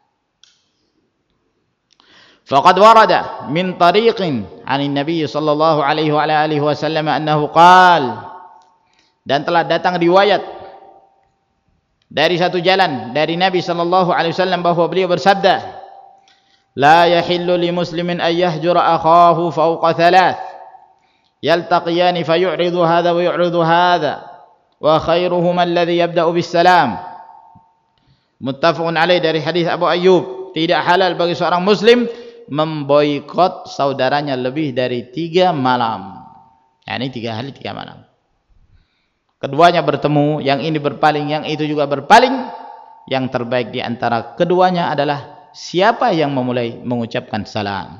Faqad warada min tariqin 'anil Nabi sallallahu alaihi wa alihi wasallam annahu qala, dan telah datang riwayat dari satu jalan dari Nabi sallallahu alaihi wasallam bahwa beliau bersabda, la yahillu li muslimin an yahjura akhahu fawqa thalath yaltaqiyani fayu'ridu hadha wa yu'ridu hadha wa khairuhuma alladhi yabda'u bis salam. Muttafaqun alaih, dari hadis Abu Ayyub, tidak halal bagi seorang muslim memboikot saudaranya lebih dari tiga malam. Ya, ini tiga hari tiga malam. Keduanya bertemu, yang ini berpaling, yang itu juga berpaling. Yang terbaik di antara keduanya adalah siapa yang memulai mengucapkan salam.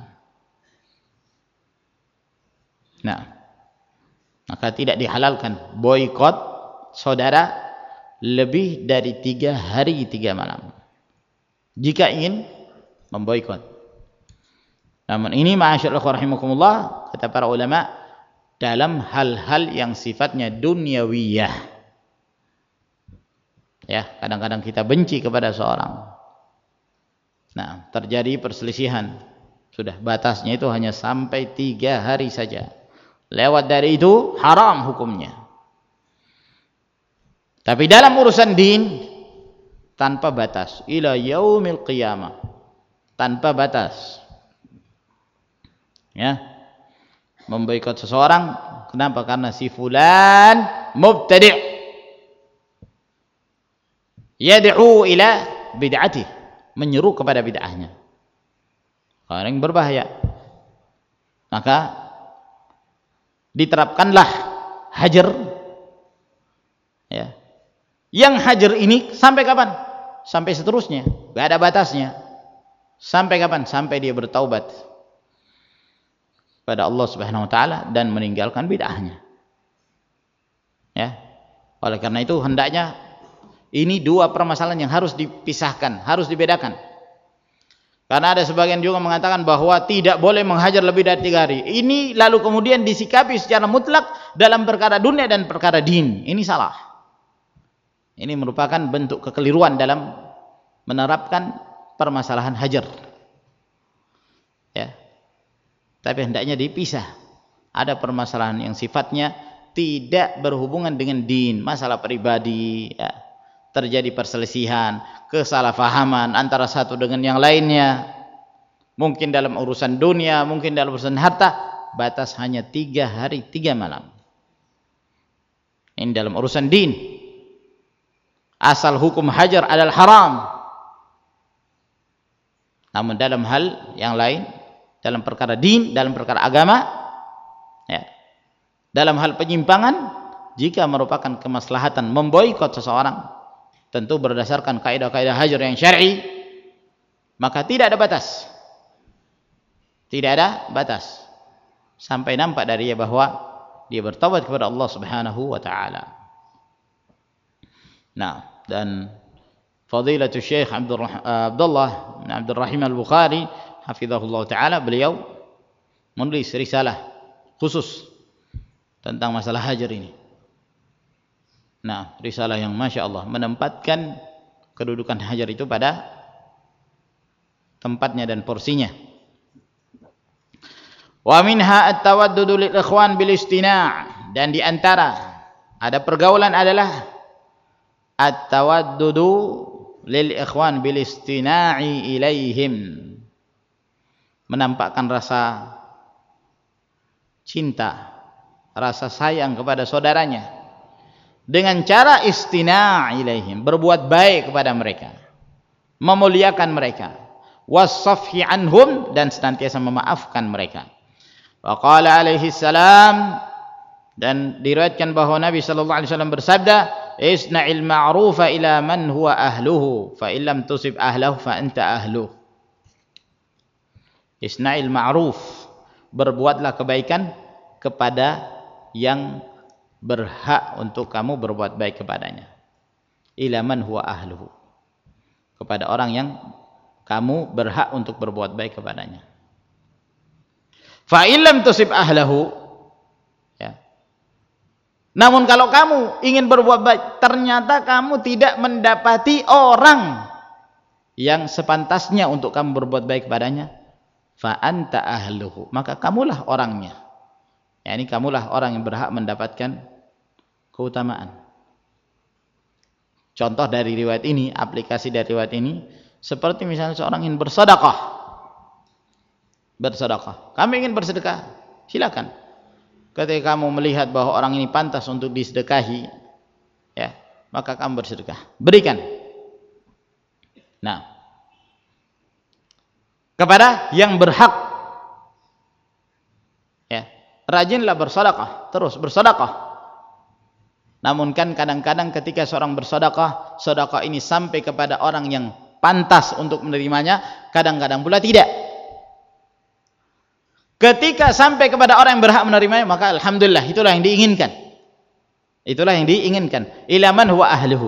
Nah, maka tidak dihalalkan boikot saudara lebih dari tiga hari tiga malam jika ingin memboikot. Namun ini ma'asyiral ikhwan rahimakumullah, kata para ulama, dalam hal-hal yang sifatnya duniawiyah. Ya, kadang-kadang kita benci kepada seorang. Nah, terjadi perselisihan. Sudah batasnya itu hanya sampai tiga hari saja. Lewat dari itu haram hukumnya. Tapi dalam urusan din tanpa batas, ila yaumil qiyamah, tanpa batas. Ya. Memboikot seseorang, kenapa? Karena si fulan mubtadi', yad'u ila bid'ati, menyeru kepada bid'ahnya. Orang yang berbahaya. Maka diterapkanlah hajar. Ya. Yang hajar ini sampai kapan? Sampai seterusnya, enggak ada batasnya. Sampai kapan? Sampai dia bertaubat pada Allah Subhanahu wa taala dan meninggalkan bid'ahnya. Ya. Oleh karena itu hendaknya ini dua permasalahan yang harus dipisahkan, harus dibedakan. Karena ada sebagian juga mengatakan bahwa tidak boleh menghajar lebih dari tiga hari. Ini lalu kemudian disikapi secara mutlak dalam perkara dunia dan perkara din. Ini salah. Ini merupakan bentuk kekeliruan dalam menerapkan permasalahan hajar. Ya. Tapi hendaknya dipisah. Ada permasalahan yang sifatnya tidak berhubungan dengan din, masalah pribadi, ya. Terjadi perselisihan, kesalahpahaman antara satu dengan yang lainnya, mungkin dalam urusan dunia, mungkin dalam urusan harta, batas hanya tiga hari tiga malam. Ini dalam urusan din. Asal hukum hajar adalah haram. Namun dalam hal yang lain, dalam perkara din, dalam perkara agama, ya, dalam hal penyimpangan, jika merupakan kemaslahatan memboikot seseorang, tentu berdasarkan kaidah-kaidah hajar yang syar'i, maka tidak ada batas. Tidak ada batas. Sampai nampak dari dia bahwa dia bertaubat kepada Allah Subhanahu wa taala. Nah, dan Fadilatul Syekh Abdullah bin Abdul Rahim Al-Bukhari hafizahullah taala, beliau menulis risalah khusus tentang masalah hajar ini. Nah, risalah yang Masya Allah menempatkan kedudukan hajar itu pada tempatnya dan porsinya. Wa minha at-tawaddudu lil ikhwan bil istina', dan di antara ada pergaulan adalah at-tawaddudu lil ikhwan bil istina'i ilaihim, menampakkan rasa cinta, rasa sayang kepada saudaranya dengan cara istina' ilaihim, berbuat baik kepada mereka, memuliakan mereka, was-safhi anhum, dan senantiasa memaafkan mereka. Wa qala alaihi salam, dan diriwayatkan bahwa Nabi sallallahu alaihi wasallam bersabda, isna'il ma'rufa ila man huwa ahluhu, fa illam tusib ahlahu fa anta ahluh. Isna'il ma'ruf, berbuatlah kebaikan kepada yang berhak untuk kamu berbuat baik kepadanya. Ila man huwa ahluhu, kepada orang yang kamu berhak untuk berbuat baik kepadanya. Fa illam tusib ahlahu, ya. Namun kalau kamu ingin berbuat baik, ternyata kamu tidak mendapati orang yang sepantasnya untuk kamu berbuat baik kepadanya, fa anta ahluhu, maka kamulah orangnya. Ya, ini kamulah orang yang berhak mendapatkan keutamaan. Contoh dari riwayat ini, aplikasi dari riwayat ini, seperti misalnya seorang ingin bersedekah. Bersedekah. Kamu ingin bersedekah, silakan. Ketika kamu melihat bahwa orang ini pantas untuk disedekahi, ya, maka kamu bersedekah. Berikan. Nah, kepada yang berhak, ya, rajinlah bersedekah, terus bersedekah. Namun kan kadang-kadang ketika seorang bersedekah, sedekah ini sampai kepada orang yang pantas untuk menerimanya, kadang-kadang pula tidak. Ketika sampai kepada orang yang berhak menerimanya, maka alhamdulillah, itulah yang diinginkan. Itulah yang diinginkan. Ila man huwa ahluhu.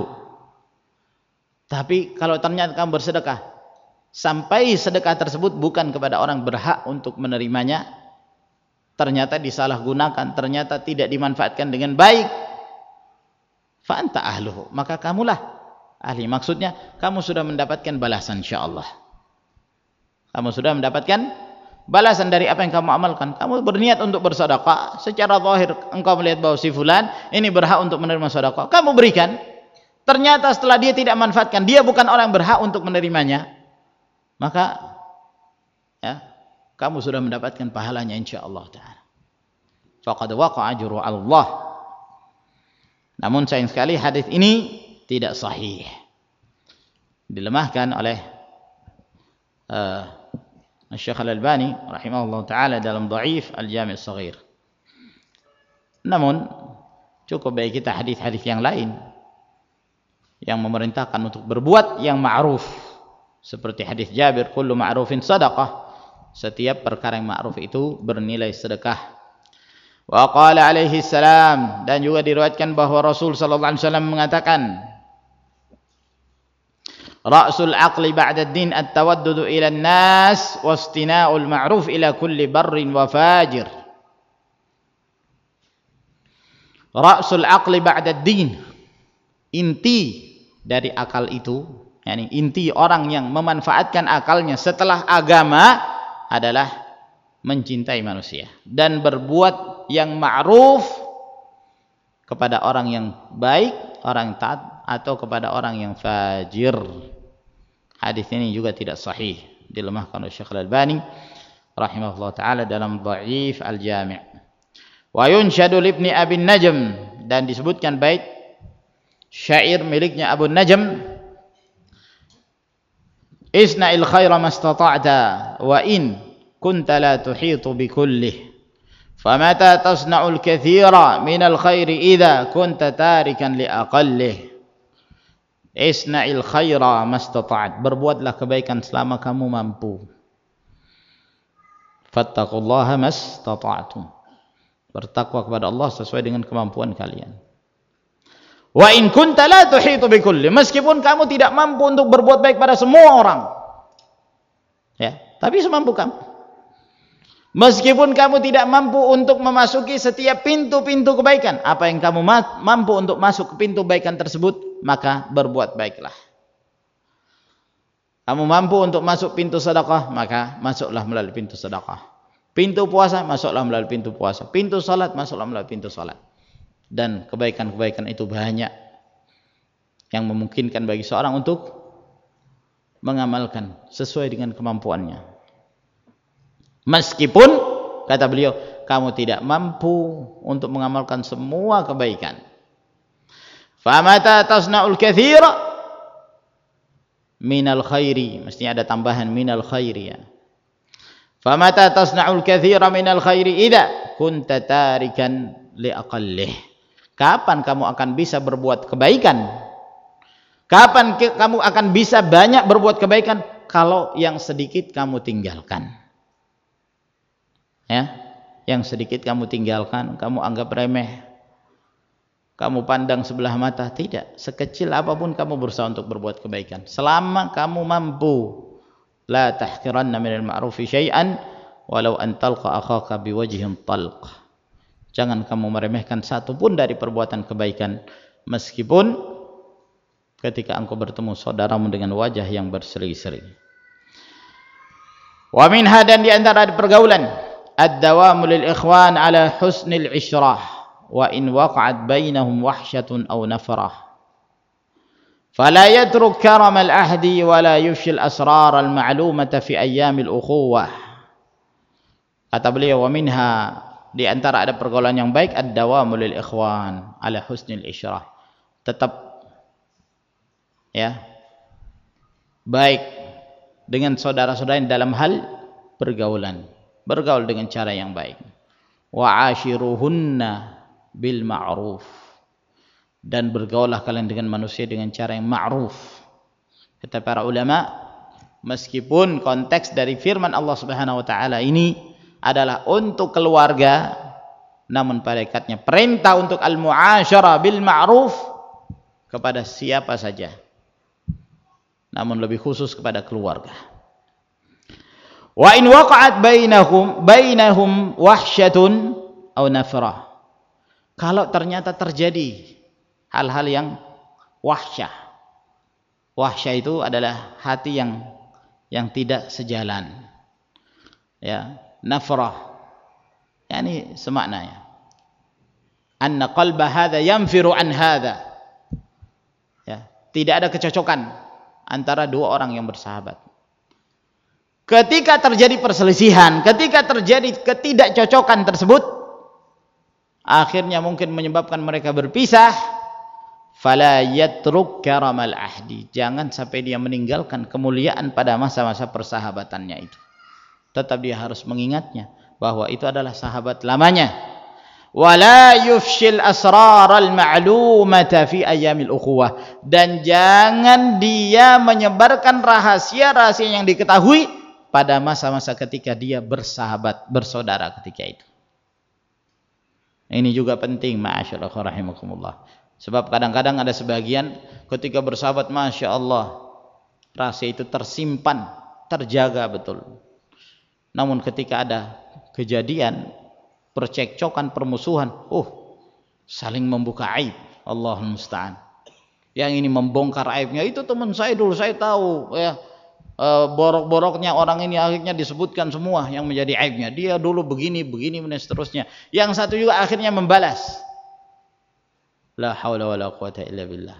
Tapi kalau ternyata kamu bersedekah, sampai sedekah tersebut bukan kepada orang berhak untuk menerimanya, ternyata disalahgunakan, ternyata tidak dimanfaatkan dengan baik, fa anta ahluhu, maka kamulah ahli. Maksudnya kamu sudah mendapatkan balasan insyaallah. Kamu sudah mendapatkan balasan dari apa yang kamu amalkan. Kamu berniat untuk bersedekah, secara zahir engkau melihat bahwa si fulan ini berhak untuk menerima sedekah, kamu berikan. Ternyata setelah dia tidak manfaatkan, dia bukan orang yang berhak untuk menerimanya, maka ya, kamu sudah mendapatkan pahalanya insyaallah taala. Faqad waqa'a ajru Allah. Namun sayang sekali hadis ini tidak sahih, dilemahkan oleh uh, Syekh Al-Albani rahimahullah taala dalam Dhaif Al-Jami' As-Shaghir. Namun cukup bagi kita hadis-hadis yang lain yang memerintahkan untuk berbuat yang ma'ruf, seperti hadis Jabir, kullu ma'rufin sadaqah, setiap perkara yang ma'ruf itu bernilai sedekah. Wa qala alaihi salam, dan juga diriwayatkan bahwa Rasul sallallahu alaihi wasallam mengatakan, ra'sul aqli ba'da ad-din at-tawaddudu ila an-nas wastina'ul ma'ruf ila kulli barrin wa fajir. Ra'sul aqli ba'da ad-din, inti dari akal itu, yakni inti orang yang memanfaatkan akalnya setelah agama adalah mencintai manusia dan berbuat yang ma'ruf kepada orang yang baik, orang yang taat, atau kepada orang yang fajir. Hadis ini juga tidak sahih, dilemahkan oleh Syekh Al-Albani rahimahullah taala dalam Dhaif Al-Jami'. Wa yunshadu li Ibni Abi Najm, dan disebutkan bait syair miliknya Abu Najm, isna'il khaira mastata'ta wa in kunta la tuhitu bi kullih famata tasna'ul katsira minal khairi idza kunta tarikan li aqallih isna'il khaira mastata'at, berbuatlah kebaikan selama kamu mampu. Fattaqullaha mastata'tum, bertakwa kepada Allah sesuai dengan kemampuan kalian. Wa in kunta la tuhitu bikulli, meskipun kamu tidak mampu untuk berbuat baik pada semua orang, ya, tapi semampu kamu. Meskipun kamu tidak mampu untuk memasuki setiap pintu-pintu kebaikan, apa yang kamu mampu untuk masuk ke pintu kebaikan tersebut, maka berbuat baiklah. Kamu mampu untuk masuk pintu sedekah, maka masuklah melalui pintu sedekah. Pintu puasa, masuklah melalui pintu puasa. Pintu salat, masuklah melalui pintu salat. Dan kebaikan-kebaikan itu banyak yang memungkinkan bagi seorang untuk mengamalkan sesuai dengan kemampuannya. Meskipun, kata beliau, kamu tidak mampu untuk mengamalkan semua kebaikan. Famata tasna'ul katsira minal khairi, mestinya ada tambahan minal khairi, ya. Famata tasna'ul katsira minal khairi idza kunta tarikan li aqallih, kapan kamu akan bisa berbuat kebaikan, kapan kamu akan bisa banyak berbuat kebaikan kalau yang sedikit kamu tinggalkan, ya, yang sedikit kamu tinggalkan, kamu anggap remeh, kamu pandang sebelah mata. Tidak, sekecil apapun kamu berusaha untuk berbuat kebaikan selama kamu mampu. La tahqiranna minal ma'rufi syai'an walau an talqa akhaka biwajhin talq, jangan kamu meremehkan satu pun dari perbuatan kebaikan, meskipun ketika engkau bertemu saudaramu dengan wajah yang berseri-seri. Wa minha, dan di antara pergaulan, ad-dawamu lil ikhwan ala husnil isyrah wa in waqa'at bainahum wahsyatun aw nafrah fala yatruk karam al-ahdi wa la yufshil asrar al-ma'lumata fi ayyamil ukhuwah. Kata beliau, wa minha, di antara ada pergaulan yang baik, ad-dawamu lil ikhwan ala husnil isyrah, tetap, ya, baik dengan saudara-saudara dalam hal pergaulan, bergaul dengan cara yang baik. Wa ashiruhunna bil ma'ruf, dan bergaulah kalian dengan manusia dengan cara yang ma'ruf. Kata para ulama, meskipun konteks dari firman Allah Subhanahu wa taala ini adalah untuk keluarga, namun pada hakikatnya perintah untuk al-mu'asyarah bil ma'ruf kepada siapa saja, namun lebih khusus kepada keluarga. Wa in waqa'at bainahum bainahum wahsyatun aw nafrah, kalau ternyata terjadi hal-hal yang wahsyah. Wahsyah itu adalah hati yang yang tidak sejalan, ya. Nafrah, yakni semaknanya anna qalba hadza yanfiru an hadza, ya, tidak ada kecocokan antara dua orang yang bersahabat. Ketika terjadi perselisihan, ketika terjadi ketidakcocokan tersebut, akhirnya mungkin menyebabkan mereka berpisah. Fala yatruk karamal ahdi, jangan sampai dia meninggalkan kemuliaan pada masa-masa persahabatannya itu. Tetap dia harus mengingatnya bahwa itu adalah sahabat lamanya. Wala yufshil asraral ma'lumata fi ayyamil ukhuwah, dan jangan dia menyebarkan rahasia-rahasia yang diketahui pada masa-masa ketika dia bersahabat, bersaudara ketika itu. Ini juga penting, ma'asyarallah rahimakumullah. Sebab kadang-kadang ada sebagian ketika bersahabat, Masya Allah, rahasia itu tersimpan, terjaga betul. Namun ketika ada kejadian, percekcokan, permusuhan, oh, saling membuka aib, Allahul musta'an. Yang ini membongkar aibnya, itu teman saya dulu, saya tahu, ya, e, borok-boroknya orang ini akhirnya disebutkan semua yang menjadi aibnya. Dia dulu begini, begini, dan seterusnya. Yang satu juga akhirnya membalas. La haula wala quwata illa billah.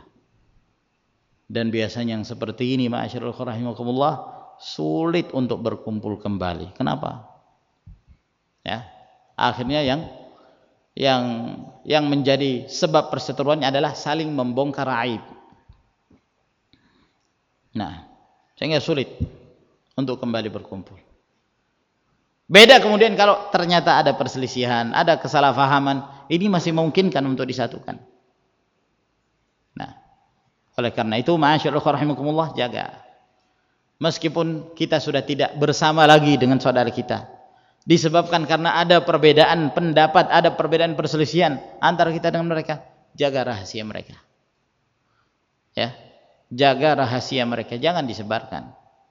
Dan biasanya yang seperti ini, ma'asyarul rahimakumullah, sulit untuk berkumpul kembali. Kenapa? Ya, akhirnya yang yang yang menjadi sebab perseteruannya adalah saling membongkar aib. Nah, sehingga sulit untuk kembali berkumpul. Beda kemudian kalau ternyata ada perselisihan, ada kesalahpahaman, ini masih memungkinkan untuk disatukan. Nah, oleh karena itu ma'asyiral rahimakumullah, jaga. Meskipun kita sudah tidak bersama lagi dengan saudara kita, disebabkan karena ada perbedaan pendapat, ada perbedaan perselisihan antara kita dengan mereka, jaga rahasia mereka. Ya, jaga rahasia mereka, jangan disebarkan.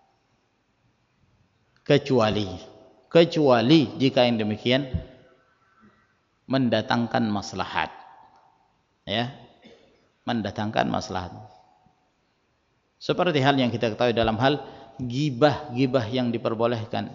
Kecuali, kecuali jika yang demikian mendatangkan maslahat. Ya, mendatangkan maslahat. Seperti hal yang kita ketahui dalam hal gibah-gibah yang diperbolehkan.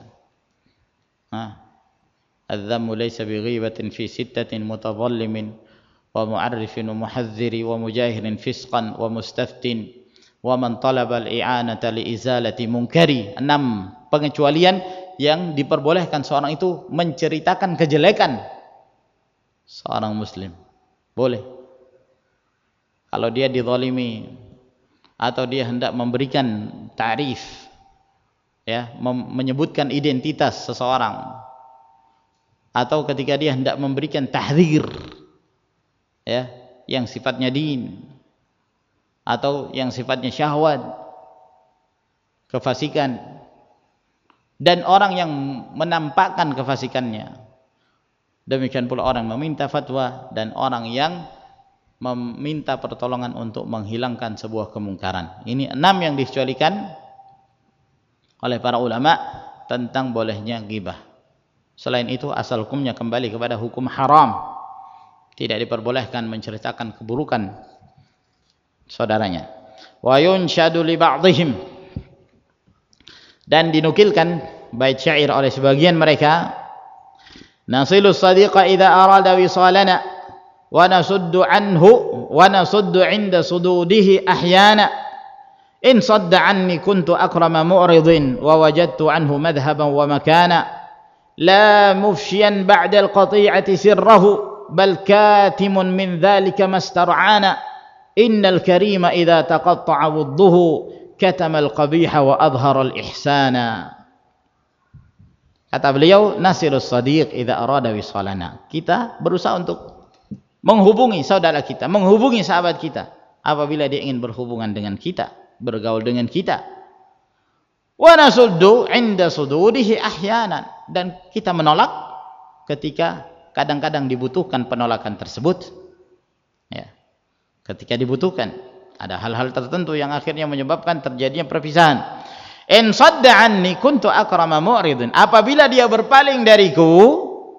Adz-dzammu laysa bighibatin fi sittatin mutadhallimin wa mu'arrifin wa muhadhdhiri wa mujahirin fisqan wa mustaftin wa man talaba al-i'anata li izalati munkari. Enam pengecualian yang diperbolehkan seorang itu menceritakan kejelekan seorang muslim. Boleh. Kalau dia dizalimi atau dia hendak memberikan ta'rif, ya, menyebutkan identitas seseorang, atau ketika dia hendak memberikan tahdzir, ya, yang sifatnya din atau yang sifatnya syahwat, kefasikan, dan orang yang menampakkan kefasikannya, demikian pula orang meminta fatwa dan orang yang meminta pertolongan untuk menghilangkan sebuah kemungkaran. Ini enam yang dikecualikan oleh para ulama tentang bolehnya ghibah. Selain itu asal hukumnya kembali kepada hukum haram. Tidak diperbolehkan menceritakan keburukan saudaranya. Wa yunshadu li ba'dihim, dan dinukilkan bait syair oleh sebagian mereka, nasilu sadiqa idza arada wisalana wa nasuddu anhu wa nasuddu 'inda sududihi ahyana in sadda anni kuntu akrama mu'ridin wa wajadtu anhu madhhaban wa makana la mufshiyan ba'da al-qati'ati sirrahu bal katimun min dhalika mastar'ana innal karima idza taqatta'a wudduhu katama al-qabiha wa adhara al-ihsana. Kata beliau, nasirus sadiq idza arada wisalana, kita berusaha untuk menghubungi saudara kita, menghubungi sahabat kita apabila dia ingin berhubungan dengan kita, bergaul dengan kita. Wa nasuddu 'inda sududihi ahyanan, dan kita menolak ketika kadang-kadang dibutuhkan penolakan tersebut. Ya. Ketika dibutuhkan, ada hal-hal tertentu yang akhirnya menyebabkan terjadinya perpisahan. In sadda anni kuntu akrama mu'ridin, apabila dia berpaling dariku,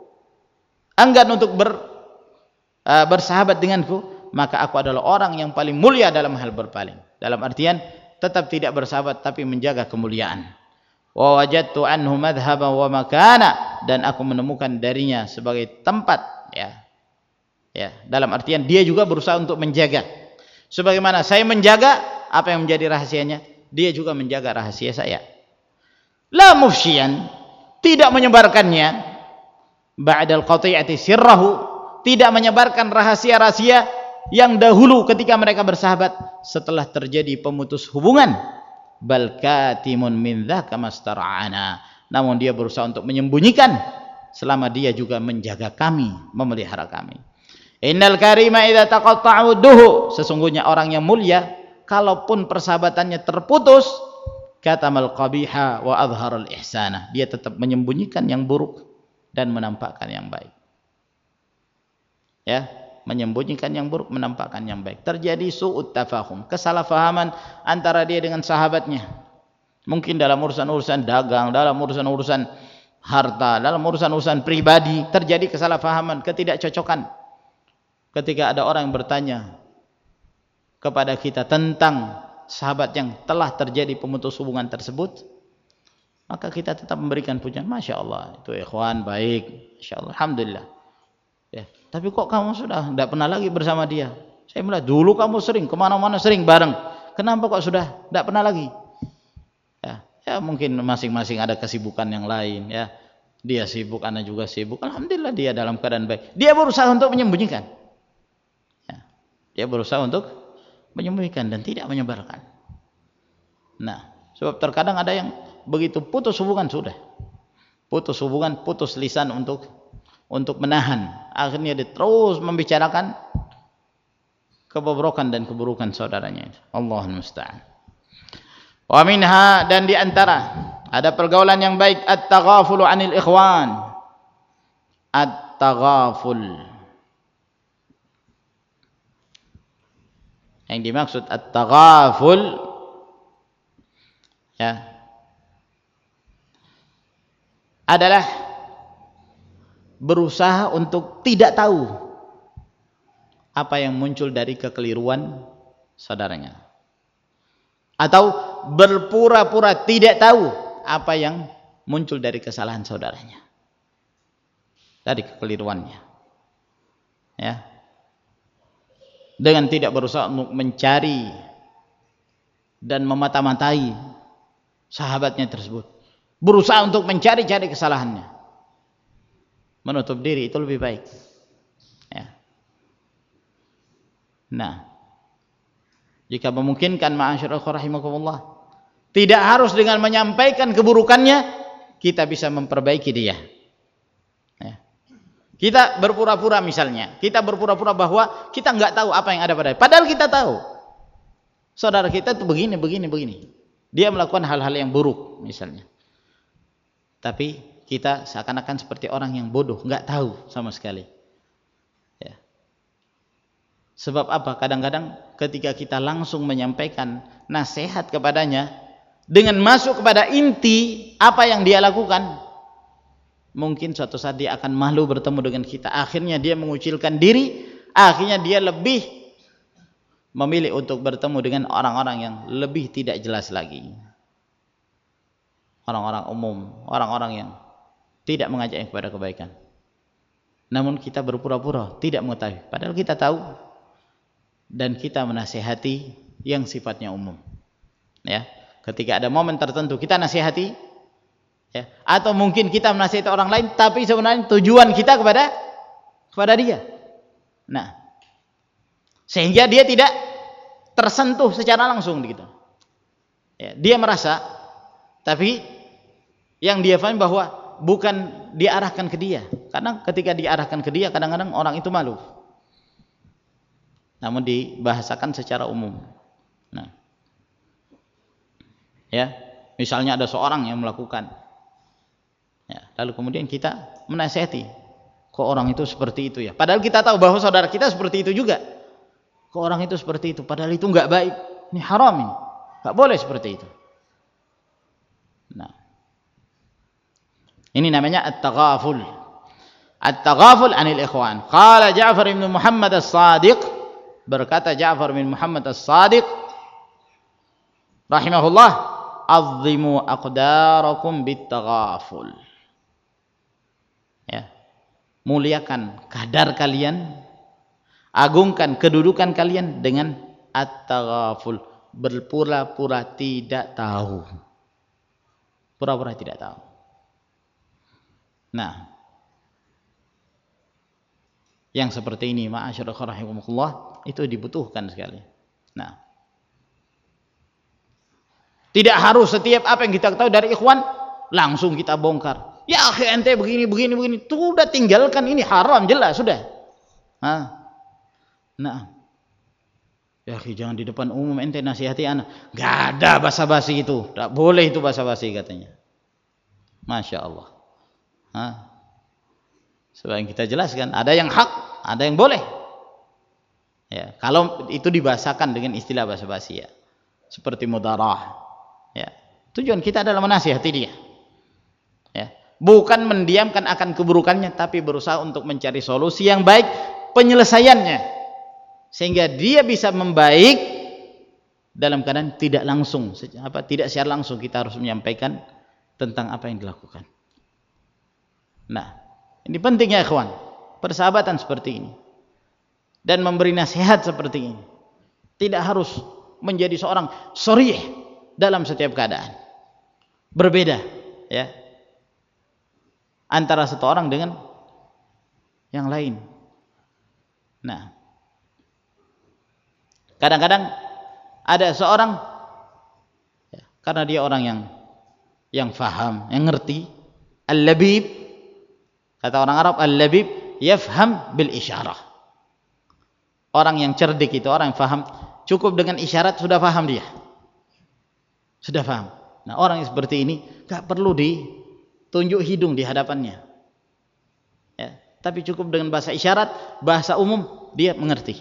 enggan untuk ber Uh, bersahabat denganku, maka aku adalah orang yang paling mulia dalam hal berpaling. Dalam artian tetap tidak bersahabat tapi menjaga kemuliaan. Wa wajadtu anhu madhhaban wa makana, dan aku menemukan darinya sebagai tempat, ya. Ya, dalam artian dia juga berusaha untuk menjaga. Sebagaimana saya menjaga apa yang menjadi rahasianya, dia juga menjaga rahasia saya. La mufsyian, tidak menyebarkannya, ba'dal qati'ati sirrahu, tidak menyebarkan rahasia-rahasia yang dahulu ketika mereka bersahabat setelah terjadi pemutus hubungan. Bal katimun min dzaka mastar'ana, namun dia berusaha untuk menyembunyikan selama dia juga menjaga kami, memelihara kami. Innal karima idza taqatta'a wudduhu, sesungguhnya orang yang mulia kalaupun persahabatannya terputus, katamal qabiha wa adharal ihsana, dia tetap menyembunyikan yang buruk dan menampakkan yang baik. Ya, menyembunyikan yang buruk, menampakkan yang baik. Terjadi su'ut tafahum, kesalahpahaman antara dia dengan sahabatnya. Mungkin dalam urusan-urusan dagang, dalam urusan-urusan harta, dalam urusan-urusan pribadi terjadi kesalahpahaman, ketidakcocokan. Ketika ada orang yang bertanya kepada kita tentang sahabat yang telah terjadi pemutus hubungan tersebut, maka kita tetap memberikan pujian. Masya Allah, itu ikhwan baik, Masya Allah, alhamdulillah. Ya, tapi kok kamu sudah tidak pernah lagi bersama dia? Saya melihat dulu kamu sering kemana-mana, sering bareng. Kenapa kok sudah tidak pernah lagi? Ya, ya mungkin masing-masing ada kesibukan yang lain. Ya, dia sibuk, ana juga sibuk. Alhamdulillah dia dalam keadaan baik. Dia berusaha untuk menyembunyikan. Ya, dia berusaha untuk menyembunyikan dan tidak menyebarkan. Nah, sebab terkadang ada yang begitu putus hubungan sudah. putus hubungan, putus lisan untuk untuk menahan. Akhirnya dia terus membicarakan kebobrokan dan keburukan saudaranya itu. Allahul musta'an. Wa minha, dan di antara ada pergaulan yang baik, at-taghafulu 'anil ikhwan. At-taghaful. Yang dimaksud at-taghaful ya adalah berusaha untuk tidak tahu apa yang muncul dari kekeliruan saudaranya, atau berpura-pura tidak tahu apa yang muncul dari kesalahan saudaranya, dari kekeliruannya, ya, dengan tidak berusaha untuk mencari dan memata-matai sahabatnya tersebut, berusaha untuk mencari-cari kesalahannya, menutup diri, itu lebih baik, ya. Nah, jika memungkinkan, ma'asyiral rahimakumullah, tidak harus dengan menyampaikan keburukannya kita bisa memperbaiki dia, ya. Kita berpura-pura, misalnya kita berpura-pura bahwa kita nggak tahu apa yang ada pada dia, padahal kita tahu saudara kita itu begini, begini, begini, dia melakukan hal-hal yang buruk misalnya, tapi kita seakan-akan seperti orang yang bodoh, nggak tahu sama sekali, ya. Sebab apa? Kadang-kadang ketika kita langsung menyampaikan nasihat kepadanya dengan masuk kepada inti apa yang dia lakukan, mungkin suatu saat dia akan malu bertemu dengan kita, akhirnya dia mengucilkan diri, akhirnya dia lebih memilih untuk bertemu dengan orang-orang yang lebih tidak jelas lagi, orang-orang umum, orang-orang yang tidak mengajaknya kepada kebaikan. Namun kita berpura-pura tidak mengetahui, padahal kita tahu, dan kita menasihati yang sifatnya umum, ya. Ketika ada momen tertentu kita nasihati, ya, atau mungkin kita menasihati orang lain tapi sebenarnya tujuan kita kepada kepada dia, nah, sehingga dia tidak tersentuh secara langsung gitu, ya. Dia merasa, tapi yang dia pahami bahwa bukan diarahkan ke dia, karena ketika diarahkan ke dia kadang-kadang orang itu malu, namun dibahasakan secara umum. Nah, ya, misalnya ada seorang yang melakukan, ya, lalu kemudian kita menasihati, kok orang itu seperti itu ya, padahal kita tahu bahwa saudara kita seperti itu juga, kok orang itu seperti itu, padahal itu nggak baik, ini haram, ini nggak boleh seperti itu. Nah, ini namanya at-taghaful, at-taghaful 'anil ikhwan. Qala Ja'far bin Muhammad as-Shadiq, berkata Ja'far bin Muhammad as-Shadiq rahimahullah, azzimu aqdarakum bit-taghaful, ya, muliakan kadar kalian, agungkan kedudukan kalian dengan at-taghaful, berpura-pura tidak tahu, pura-pura tidak tahu. Nah, yang seperti ini, ma'asyiral rahimakumullah, itu dibutuhkan sekali. Nah, tidak harus setiap apa yang kita tahu dari ikhwan langsung kita bongkar. Ya akhi, ente begini begini begini, tuh udah tinggalkan, ini haram jelas sudah. Nah, nah, ya akhi, jangan di depan umum ente nasihati anak. Gak ada basa-basi itu, tak boleh itu basa-basi katanya. Masya Allah. Nah, sebab yang kita jelaskan, ada yang hak, ada yang boleh. Ya, kalau itu dibahasakan dengan istilah basa-basi, ya, seperti mudarah, ya, tujuan kita adalah menasihati dia, ya, bukan mendiamkan akan keburukannya, tapi berusaha untuk mencari solusi yang baik, penyelesaiannya, sehingga dia bisa membaik dalam keadaan tidak langsung, apa, tidak secara langsung kita harus menyampaikan tentang apa yang dilakukan. Nah, ini pentingnya ikhwan, persahabatan seperti ini dan memberi nasihat seperti ini. Tidak harus menjadi seorang sharih dalam setiap keadaan. Berbeda, ya, antara satu orang dengan yang lain. Nah, kadang-kadang ada seorang, ya, karena dia orang yang yang faham, yang ngerti, Al-labib, kata orang Arab, al-labib yafham bil isyarah. Orang yang cerdik itu orang yang faham, cukup dengan isyarat sudah faham dia. Sudah faham. Nah, orang yang seperti ini enggak perlu ditunjuk hidung di hadapannya. Ya, tapi cukup dengan bahasa isyarat, bahasa umum dia mengerti.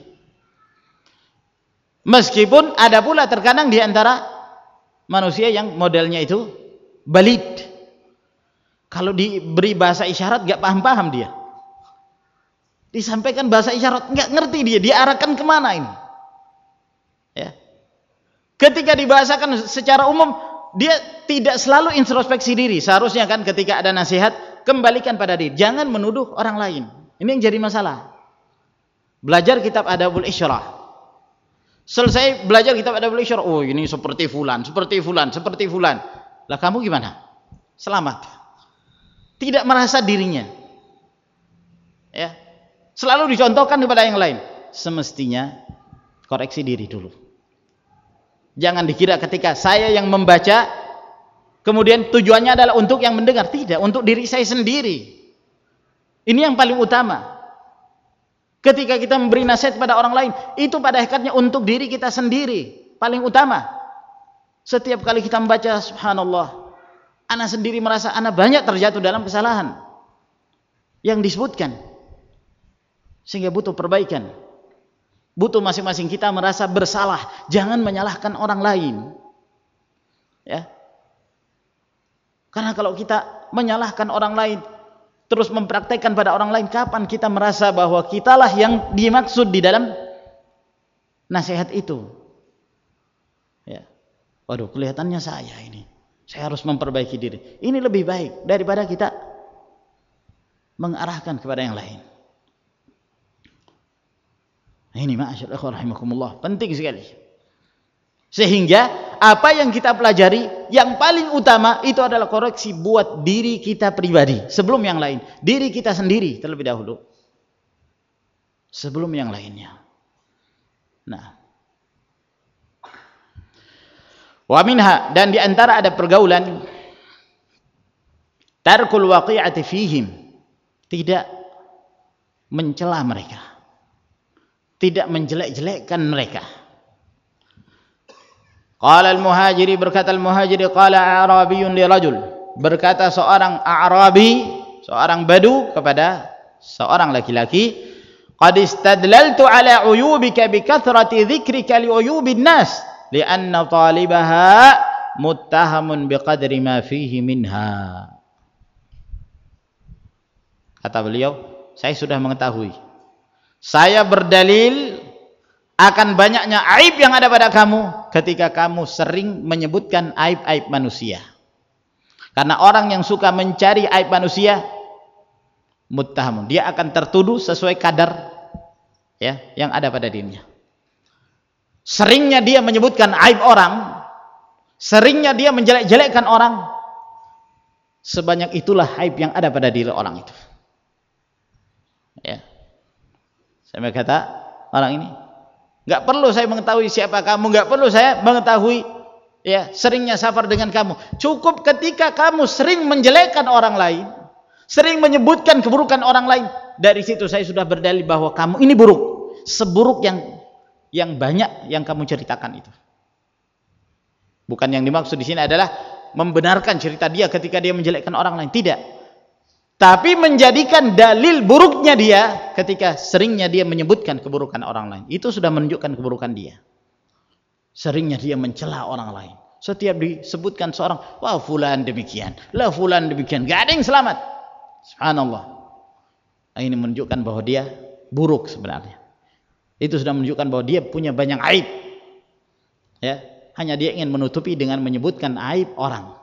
Meskipun ada pula terkadang di antara manusia yang modelnya itu balid. Kalau diberi bahasa isyarat enggak paham-paham dia. Disampaikan bahasa isyarat enggak ngerti dia, diarahkan kemana ini. Ya. Ketika dibahasakan secara umum, dia tidak selalu introspeksi diri. Seharusnya kan ketika ada nasihat, kembalikan pada diri. Jangan menuduh orang lain. Ini yang jadi masalah. Belajar kitab Adabul Isyrah. Selesai belajar kitab Adabul Isyrah, oh ini seperti fulan, seperti fulan, seperti fulan. Lah kamu gimana? Selamat. Tidak merasa dirinya. Ya. Selalu dicontohkan kepada yang lain. Semestinya koreksi diri dulu. Jangan dikira ketika saya yang membaca, kemudian tujuannya adalah untuk yang mendengar. Tidak, untuk diri saya sendiri. Ini yang paling utama. Ketika kita memberi nasihat kepada orang lain, itu pada hakikatnya untuk diri kita sendiri. Paling utama. Setiap kali kita membaca, subhanallah, ana sendiri merasa ana banyak terjatuh dalam kesalahan yang disebutkan. Sehingga butuh perbaikan. Butuh masing-masing kita merasa bersalah. Jangan menyalahkan orang lain. Ya. Karena kalau kita menyalahkan orang lain, terus mempraktekkan pada orang lain, kapan kita merasa bahwa kitalah yang dimaksud di dalam nasihat itu? Ya. Waduh, kelihatannya saya ini. Saya harus memperbaiki diri. Ini lebih baik daripada kita mengarahkan kepada yang lain. Ini ma'asyar ikhwan rahimakumullah, penting sekali. Sehingga apa yang kita pelajari yang paling utama itu adalah koreksi buat diri kita pribadi sebelum yang lain. Diri kita sendiri terlebih dahulu sebelum yang lainnya. Nah, wa minha, dan di antara ada pergaulan tarkul waqi'ati fihim, tidak mencela mereka, tidak menjelek-jelekkan mereka. Qala al-muhajiri, berkata al-muhajiri, qala a'rabiyun li rajul, berkata seorang a'rabi, seorang badu kepada seorang laki-laki, qad istadlaltu ala uyubika bi kathrati dhikrika li uyubin nas li'anna talibaha muttahamun biqadri ma fihi minha. Kata beliau, saya sudah mengetahui, saya berdalil akan banyaknya aib yang ada pada kamu ketika kamu sering menyebutkan aib-aib manusia. Karena orang yang suka mencari aib manusia, muttahamun, dia akan tertuduh sesuai kadar ya yang ada pada dirinya. Seringnya dia menyebutkan aib orang, seringnya dia menjelek-jelekkan orang, sebanyak itulah aib yang ada pada diri orang itu. Ya. Saya berkata, orang ini enggak perlu saya mengetahui siapa kamu, enggak perlu saya mengetahui ya seringnya safar dengan kamu. Cukup ketika kamu sering menjelekkan orang lain, sering menyebutkan keburukan orang lain, dari situ saya sudah berdalil bahwa kamu ini buruk, seburuk yang yang banyak yang kamu ceritakan itu. Bukan yang dimaksud di sini adalah membenarkan cerita dia ketika dia menjelekkan orang lain, tidak. Tapi menjadikan dalil buruknya dia ketika seringnya dia menyebutkan keburukan orang lain. Itu sudah menunjukkan keburukan dia. Seringnya dia mencela orang lain. Setiap disebutkan seorang, wah fulan demikian, lah fulan demikian, gak ada yang selamat. Subhanallah. Ini menunjukkan bahwa dia buruk sebenarnya. Itu sudah menunjukkan bahwa dia punya banyak aib. Ya, hanya dia ingin menutupi dengan menyebutkan aib orang.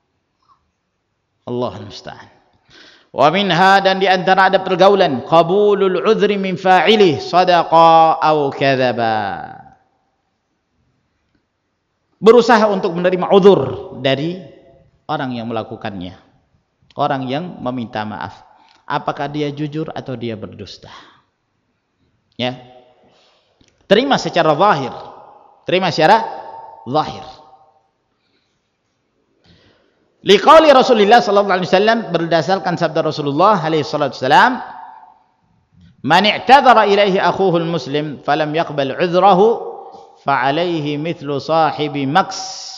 Allahul musta'an. Wa minha, dan di antara ada pergaulan qabulul udhri min fa'ilih sadaqa au kadzaba, berusaha untuk menerima uzur dari orang yang melakukannya, orang yang meminta maaf, apakah dia jujur atau dia berdusta. Ya, terima secara zahir, terima secara zahir. Liqauli Rasulullah sallallahu alaihi wasallam, berdasarkan sabda Rasulullah alaihi salatu wasallam, man i'tadzara ilaihi akhuhu al-muslim falam yaqbal 'udhrahu fa alaihi mithlu sahibi maks.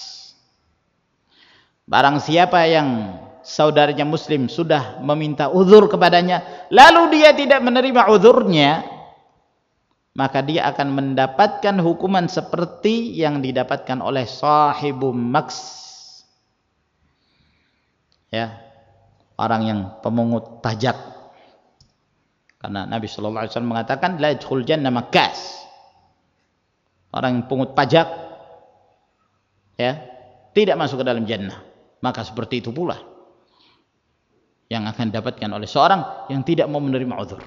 Barang siapa yang saudaranya muslim sudah meminta uzur kepadanya lalu dia tidak menerima uzurnya, maka dia akan mendapatkan hukuman seperti yang didapatkan oleh sahibu maks, ya, orang yang pemungut pajak. Karena Nabi sallallahu alaihi wasallam mengatakan la yadkhul jannah makas, orang yang pungut pajak, ya, tidak masuk ke dalam jannah. Maka seperti itu pula yang akan didapatkan oleh seorang yang tidak mau menerima uzur.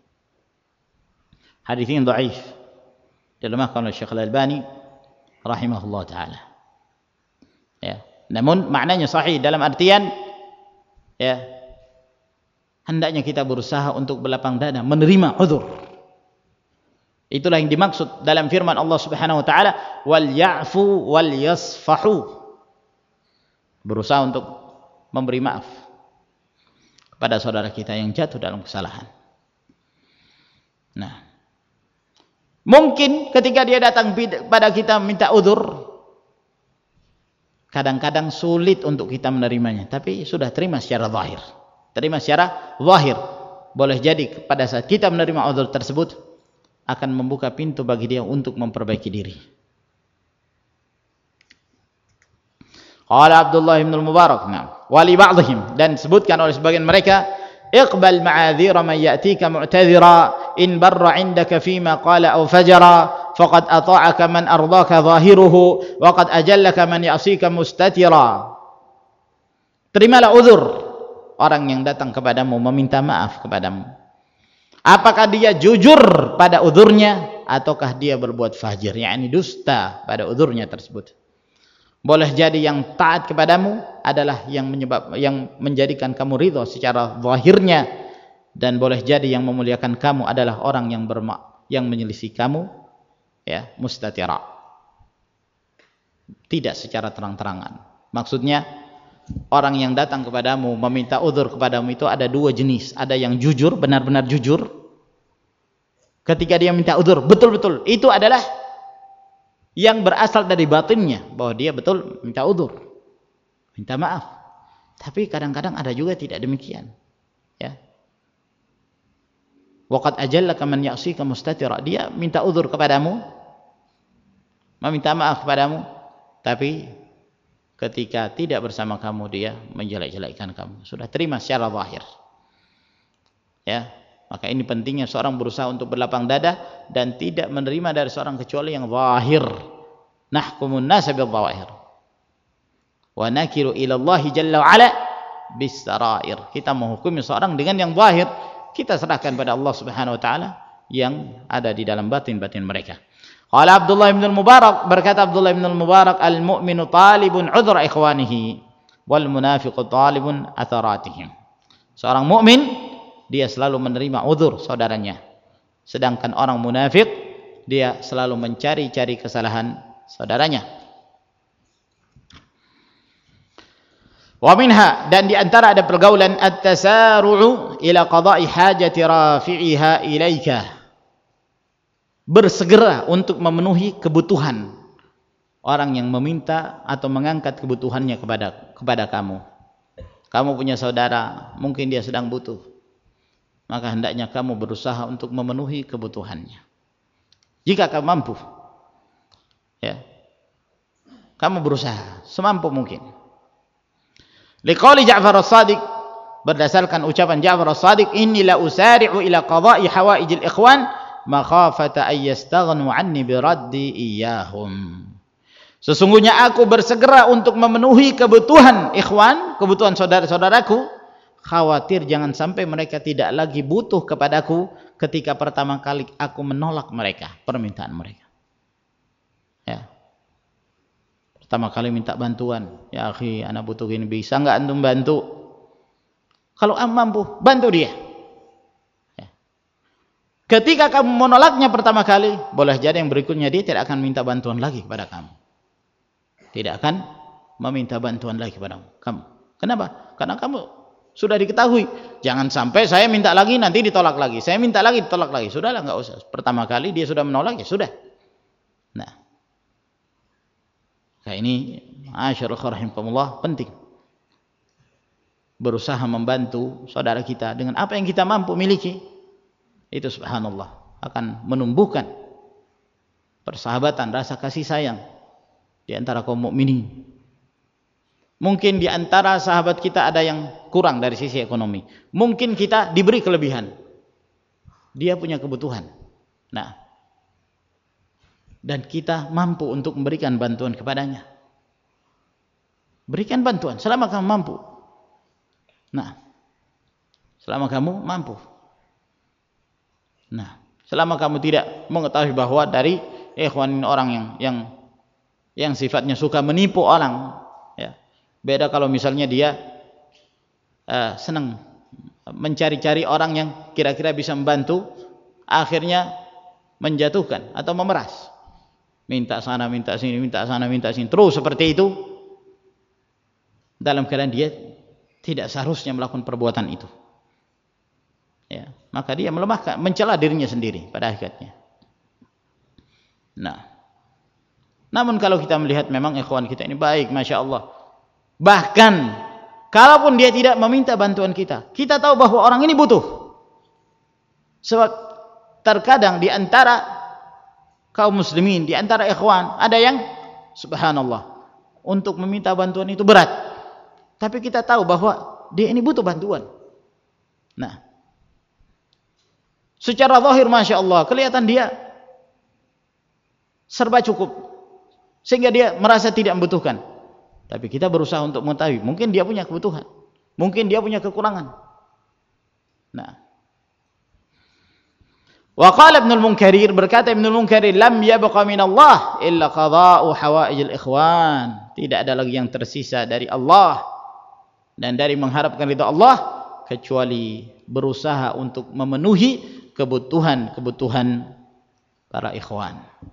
Hadis ini dhaif, dilemahkan oleh Syekh Al-Albani rahimahullah taala. Ya, namun maknanya sahih dalam artian, ya, hendaknya kita berusaha untuk berlapang dada menerima uzur. Itulah yang dimaksud dalam firman Allah Subhanahu wa taala, wal ya'fu wal yasfahu. Berusaha untuk memberi maaf kepada saudara kita yang jatuh dalam kesalahan. Nah, mungkin ketika dia datang pada kita minta uzur, kadang-kadang sulit untuk kita menerimanya, tapi sudah terima secara zahir. Terima secara zahir. Boleh jadi pada saat kita menerima uzur tersebut akan membuka pintu bagi dia untuk memperbaiki diri. Qala Abdullah bin Mubarak, nah, wali ba'dihim, dan disebutkan oleh sebagian mereka, iqbal ma'adhira man ya'tika mu'tadhira in barra 'indaka fima qala aw fajara faqad ata'aka man ardaka zahiruhu wa qad ajallaka man ya'sika mustatira. Terimalah uzur orang yang datang kepadamu meminta maaf kepadamu, apakah dia jujur pada uzurnya ataukah dia berbuat fajir, yakni dusta pada uzurnya tersebut. Boleh jadi yang taat kepadamu adalah yang menyebab yang menjadikan kamu ridha secara zahirnya, dan boleh jadi yang memuliakan kamu adalah orang yang bermak yang menyelisih kamu, ya, mustatira, tidak secara terang-terangan. Maksudnya orang yang datang kepadamu meminta uzur kepadamu itu ada dua jenis. Ada yang jujur, benar-benar jujur ketika dia minta uzur, betul-betul itu adalah yang berasal dari batinnya, bahwa dia betul minta uzur, minta maaf. Tapi kadang-kadang ada juga tidak demikian, ya. Waqad ajallaka man ya'sika mustatira, dia minta uzur kepadamu, meminta maaf kepadamu, tapi ketika tidak bersama kamu dia menjelek-jelekkan kamu. Sudah terima secara zahir, ya. Maka ini pentingnya seorang berusaha untuk berlapang dada dan tidak menerima dari seorang kecuali yang zahir. Nahkumun nasa bil zawahir wa nakiru ila Allah jalla wa ala bis sarair. Kita menghukumi seorang dengan yang zahir, kita serahkan pada Allah Subhanahu wa taala yang ada di dalam batin-batin mereka. Qala Abdullah bin Mubarak, berkata Abdullah bin Mubarak, al mu'minu talibun udhra ikhwanihi wal munafiqu talibun atharatihim. Seorang mukmin dia selalu menerima uzur saudaranya, sedangkan orang munafik dia selalu mencari-cari kesalahan saudaranya. Wa minha, dan di antara ada pergaulan at-tasaru'u ila qada'i hajati rafi'iha ilaika, bersegera untuk memenuhi kebutuhan orang yang meminta atau mengangkat kebutuhannya kepada kepada kamu. Kamu punya saudara, mungkin dia sedang butuh, maka hendaknya kamu berusaha untuk memenuhi kebutuhannya. Jika kamu mampu, ya, kamu berusaha semampu mungkin. Liqauli Ja'far as-Shadiq, berdasarkan ucapan Ja'far as-Shadiq, inni la usari'u ila qada'i hawaijil ikhwan makhafata ay yastaghnu anni biraddi iyyahum. Sesungguhnya aku bersegera untuk memenuhi kebutuhan ikhwan, kebutuhan saudara-saudaraku, khawatir jangan sampai mereka tidak lagi butuh kepadaku ketika pertama kali aku menolak mereka, permintaan mereka. Ya. Pertama kali minta bantuan, ya akhi, anak butuh ini, bisa enggak antum bantu? Kalau am mampu, bantu dia. Ya. Ketika kamu menolaknya pertama kali, boleh jadi yang berikutnya dia tidak akan minta bantuan lagi kepada kamu. Tidak akan meminta bantuan lagi kepada kamu. Kenapa? Karena kamu sudah diketahui. Jangan sampai saya minta lagi nanti ditolak lagi. Saya minta lagi ditolak lagi. Sudahlah, enggak usah. Pertama kali dia sudah menolak, ya sudah. Nah, kayak ini ma'asyiral rahimakumullah, penting. Berusaha membantu saudara kita dengan apa yang kita mampu miliki. Itu subhanallah akan menumbuhkan persahabatan, rasa kasih sayang di antara kaum mukminin. Mungkin di antara sahabat kita ada yang kurang dari sisi ekonomi. Mungkin kita diberi kelebihan. Dia punya kebutuhan. Nah, dan kita mampu untuk memberikan bantuan kepadanya. Berikan bantuan selama kamu mampu. Nah, selama kamu mampu. Nah, selama kamu tidak mengetahui bahwa dari ikhwan orang yang yang yang sifatnya suka menipu orang, ya. Beda kalau misalnya dia uh, senang mencari-cari orang yang kira-kira bisa membantu, akhirnya menjatuhkan atau memeras. Minta sana, minta sini, minta sana, minta sini. Terus seperti itu. Dalam keadaan dia tidak seharusnya melakukan perbuatan itu. Ya, maka dia melemahkan, mencela dirinya sendiri pada akhirnya. Nah, namun kalau kita melihat memang ikhwan kita ini baik, masya Allah. Bahkan kalaupun dia tidak meminta bantuan kita, kita tahu bahwa orang ini butuh. Sebab terkadang di antara kaum muslimin, di antara ikhwan, ada yang subhanallah untuk meminta bantuan itu berat. Tapi kita tahu bahwa dia ini butuh bantuan. Nah, secara zahir masya Allah kelihatan dia serba cukup, sehingga dia merasa tidak membutuhkan. Tapi kita berusaha untuk mengetahui, mungkin dia punya kebutuhan, mungkin dia punya kekurangan. Nah, wa qala Ibnul Munkarir, berkata Ibnul Munkarir, lam yabqa min Allah illa qada'u hawaijil ikhwan. Tidak ada lagi yang tersisa dari Allah dan dari mengharapkan ridha Allah kecuali berusaha untuk memenuhi kebutuhan-kebutuhan para ikhwan.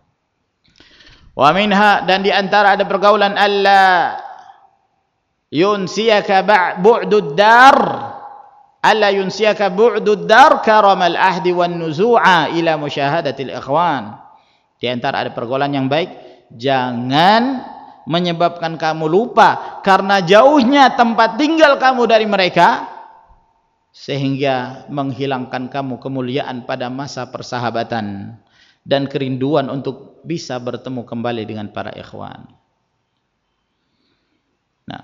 Wa minha, dan di antara ada pergaulan alla yunsiyaka bu'dud dar, alla yunsiyaka bu'dud dar karamal ahdi wan nuzu'a ila musyahadatil ikhwan. Di antara ada pergaulan yang baik, jangan menyebabkan kamu lupa karena jauhnya tempat tinggal kamu dari mereka sehingga menghilangkan kamu kemuliaan pada masa persahabatan dan kerinduan untuk bisa bertemu kembali dengan para ikhwan. Nah,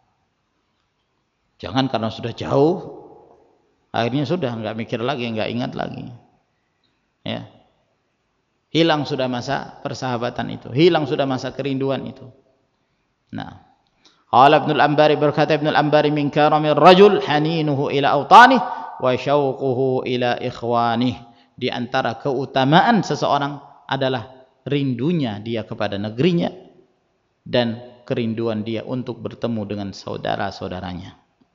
jangan karena sudah jauh akhirnya sudah enggak mikir lagi, enggak ingat lagi. Ya. Hilang sudah masa persahabatan itu, hilang sudah masa kerinduan itu. Nah, qala Ibnul Ambari, berkata Ibnul Ambari, min karamir rajul haninuhu ila awtanih wa syauquhu ila ikhwanih. Di antara keutamaan seseorang adalah rindunya dia kepada negerinya dan kerinduan dia untuk bertemu dengan saudara-saudaranya.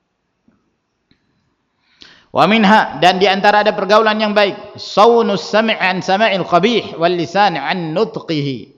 Wa minha, dan di antara ada pergaulan yang baik, saunus sam' an sama'il qabih wal lisan an nutqihi.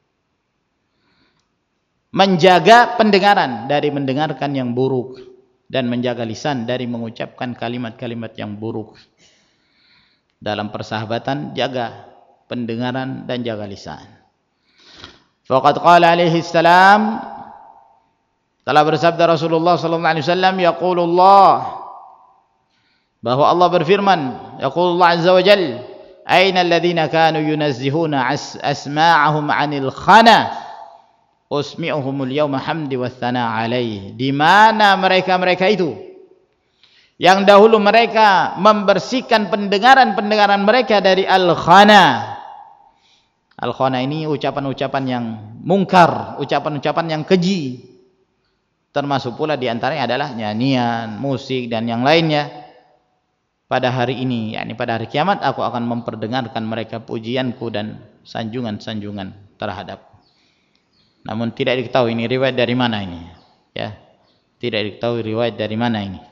Menjaga pendengaran dari mendengarkan yang buruk dan menjaga lisan dari mengucapkan kalimat-kalimat yang buruk. Dalam persahabatan jaga pendengaran dan jaga lisan. Faqad qala alaihi salam, telah bersabda Rasulullah sallallahu alaihi wasallam, yaqulullah, bahwa Allah berfirman, yaqulullah azza wa jalla, aina alladhina kanu yunazzihuna as asma'ahum 'anil khana usmi'uhumul yawma hamdi wa thana alaih. Di mana mereka-mereka itu yang dahulu mereka membersihkan pendengaran-pendengaran mereka dari al-khana. Al-khana ini ucapan-ucapan yang mungkar, ucapan-ucapan yang keji. Termasuk pula di antaranya adalah nyanyian, musik dan yang lainnya. Pada hari ini, yakni pada hari kiamat, aku akan memperdengarkan mereka pujianku dan sanjungan-sanjungan terhadapku. Namun tidak diketahui ini riwayat dari mana ini, ya. Tidak diketahui riwayat dari mana ini.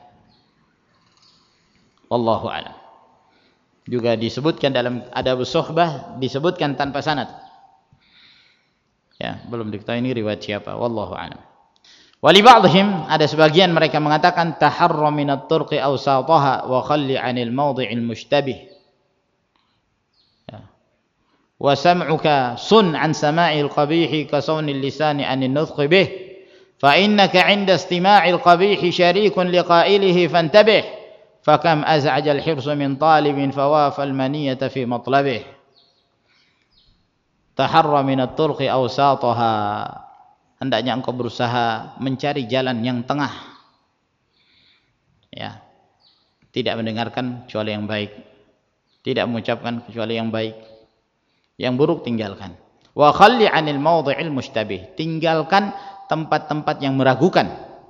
Wallahu a'lam. Juga disebutkan dalam adabus suhbah, disebutkan tanpa sanad. Ya, belum diketahui ini riwayat siapa. Wallahu a'lam. Wali ba'dihim, ada sebagian mereka mengatakan taharra minat turqi awsataha wa khalli 'anil mawdhi'il mushtabih. Ya. Wa sam'uka sun 'an sama'il qabihi ka sawnil lisani 'anil nutqi bih. Fa innaka 'inda istima'il qabihi syarikun liqa'ilihi fantabih. Fa kam az'ajal hirsu min talibin fawafal maniyata fi matlabih. Taharra minat turqi awsataha. Hendaknya engkau berusaha mencari jalan yang tengah, ya, tidak mendengarkan kecuali yang baik, tidak mengucapkan kecuali yang baik, yang buruk tinggalkan. Wa khalli 'anil mawdhi'il mushtabih, tinggalkan tempat-tempat yang meragukan,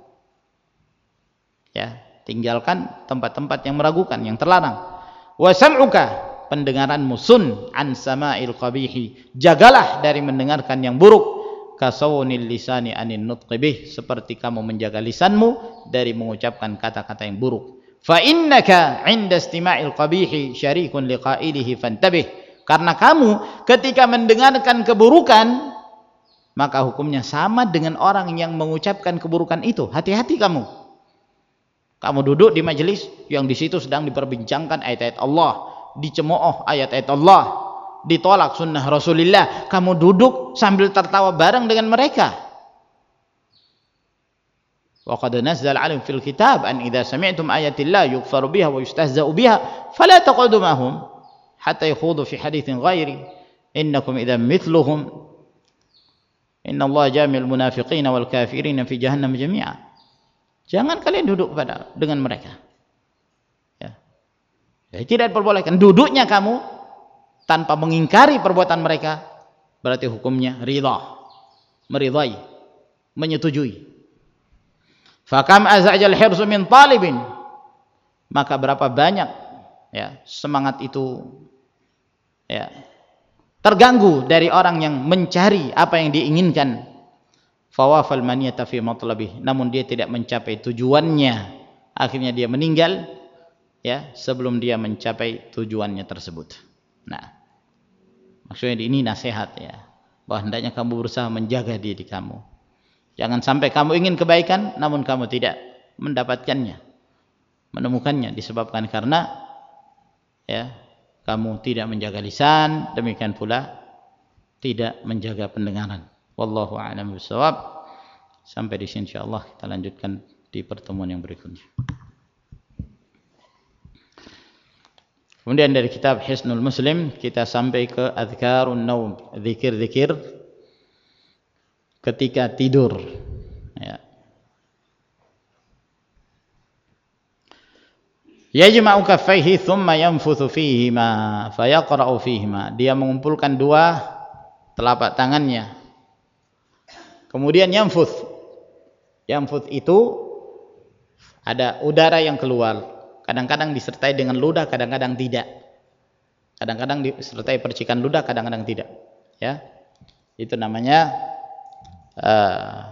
ya, tinggalkan tempat-tempat yang meragukan, yang terlarang. Wa sam'uka, pendengaranmu, sun an sama'il qabihi, jagalah dari mendengarkan yang buruk. Kasawnil lisani anin nutqi bih, seperti kamu menjaga lisanmu dari mengucapkan kata-kata yang buruk. Fa innaka 'inda istima'il qabihi syarikun liqa'ilihi fantabih, karena kamu ketika mendengarkan keburukan maka hukumnya sama dengan orang yang mengucapkan keburukan itu. Hati-hati kamu. Kamu duduk di majelis yang di situ sedang diperbincangkan ayat-ayat Allah, dicemooh ayat-ayat Allah, ditolak sunnah Rasulullah, kamu duduk sambil tertawa bareng dengan mereka. Wa qad nazzala 'alaihim fil kitab an idza sami'tum ayatillah yukfaru biha wa yustahza'u biha fala taqudu ma'hum hatta yakhudu fi haditsin ghairi innakum idzan mithluhum innallaha jami'ul munafiqina wal kafirina fi jahannam jami'a. Jangan kalian duduk pada dengan mereka, ya. Ya, tidak diperbolehkan duduknya kamu tanpa mengingkari perbuatan mereka, berarti hukumnya ridha, meridai, menyetujui. Fakam azajal hirsu min talibin, maka berapa banyak, ya, semangat itu, ya, terganggu dari orang yang mencari apa yang diinginkan. Fawafal maniyata fi matlabih, namun dia tidak mencapai tujuannya, akhirnya dia meninggal, ya, sebelum dia mencapai tujuannya tersebut. Nah, maksudnya ini nasihat, ya, bahwa hendaknya kamu berusaha menjaga diri kamu. Jangan sampai kamu ingin kebaikan namun kamu tidak mendapatkannya, menemukannya, disebabkan karena, ya, kamu tidak menjaga lisan, demikian pula tidak menjaga pendengaran. Wallahu a'lam bishawab. Sampai di sini insyaallah, kita lanjutkan di pertemuan yang berikutnya. Kemudian dari kitab Hisnul Muslim kita sampai ke Adhkarun Naum, zikir-zikir ketika tidur, ya. Yajma'u kaffaihi thumma yanfuthu fihima fayaqra'u fihima, dia mengumpulkan dua telapak tangannya, kemudian yanfuth. Yanfuth itu ada udara yang keluar, kadang-kadang disertai dengan ludah, kadang-kadang tidak. Kadang-kadang disertai percikan ludah, kadang-kadang tidak. Ya, itu namanya uh,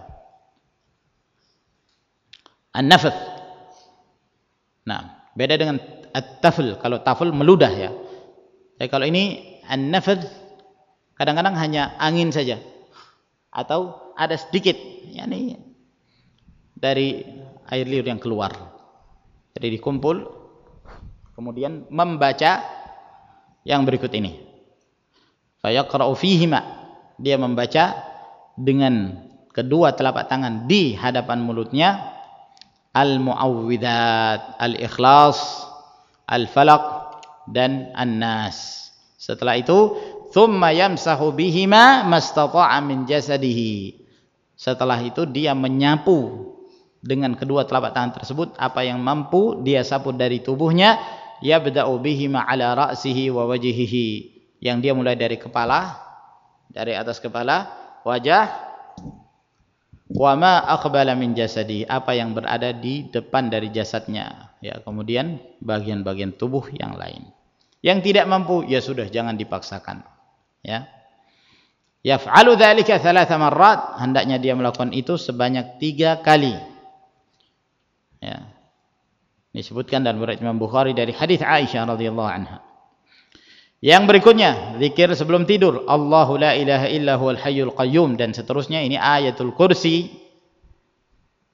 an-nafath. Nah, beda dengan at-tafl. Kalau tafl meludah, ya. Jadi kalau ini an-nafath, kadang-kadang hanya angin saja, atau ada sedikit, yakni dari air liur yang keluar. Jadi dikumpul, kemudian membaca yang berikut ini. Fayaqra'u fihima, dia membaca dengan kedua telapak tangan di hadapan mulutnya, al-mu'awwidzat, al-ikhlas, al-falaq dan an-nas. Setelah itu, thumma yamsahu bihima mastata'a min jasadihi. Setelah itu dia menyapu dengan kedua telapak tangan tersebut apa yang mampu dia sapu dari tubuhnya. Yabda'u bihima ala ra'sihi wa wajhihi, yang dia mulai dari kepala, dari atas kepala, wajah, wa ma aqbala min jasadi, apa yang berada di depan dari jasadnya, ya, kemudian bagian-bagian tubuh yang lain. Yang tidak mampu, ya sudah, jangan dipaksakan, ya. Yaf'alu dzalika thalatha marrat, hendaknya dia melakukan itu sebanyak tiga kali. Ya. Disebutkan dalam riwayat Imam Bukhari dari hadis Aisyah radhiyallahu anha. Yang berikutnya, zikir sebelum tidur, Allahu la ilaha illa huwal hayyul qayyum, dan seterusnya. Ini ayatul kursi,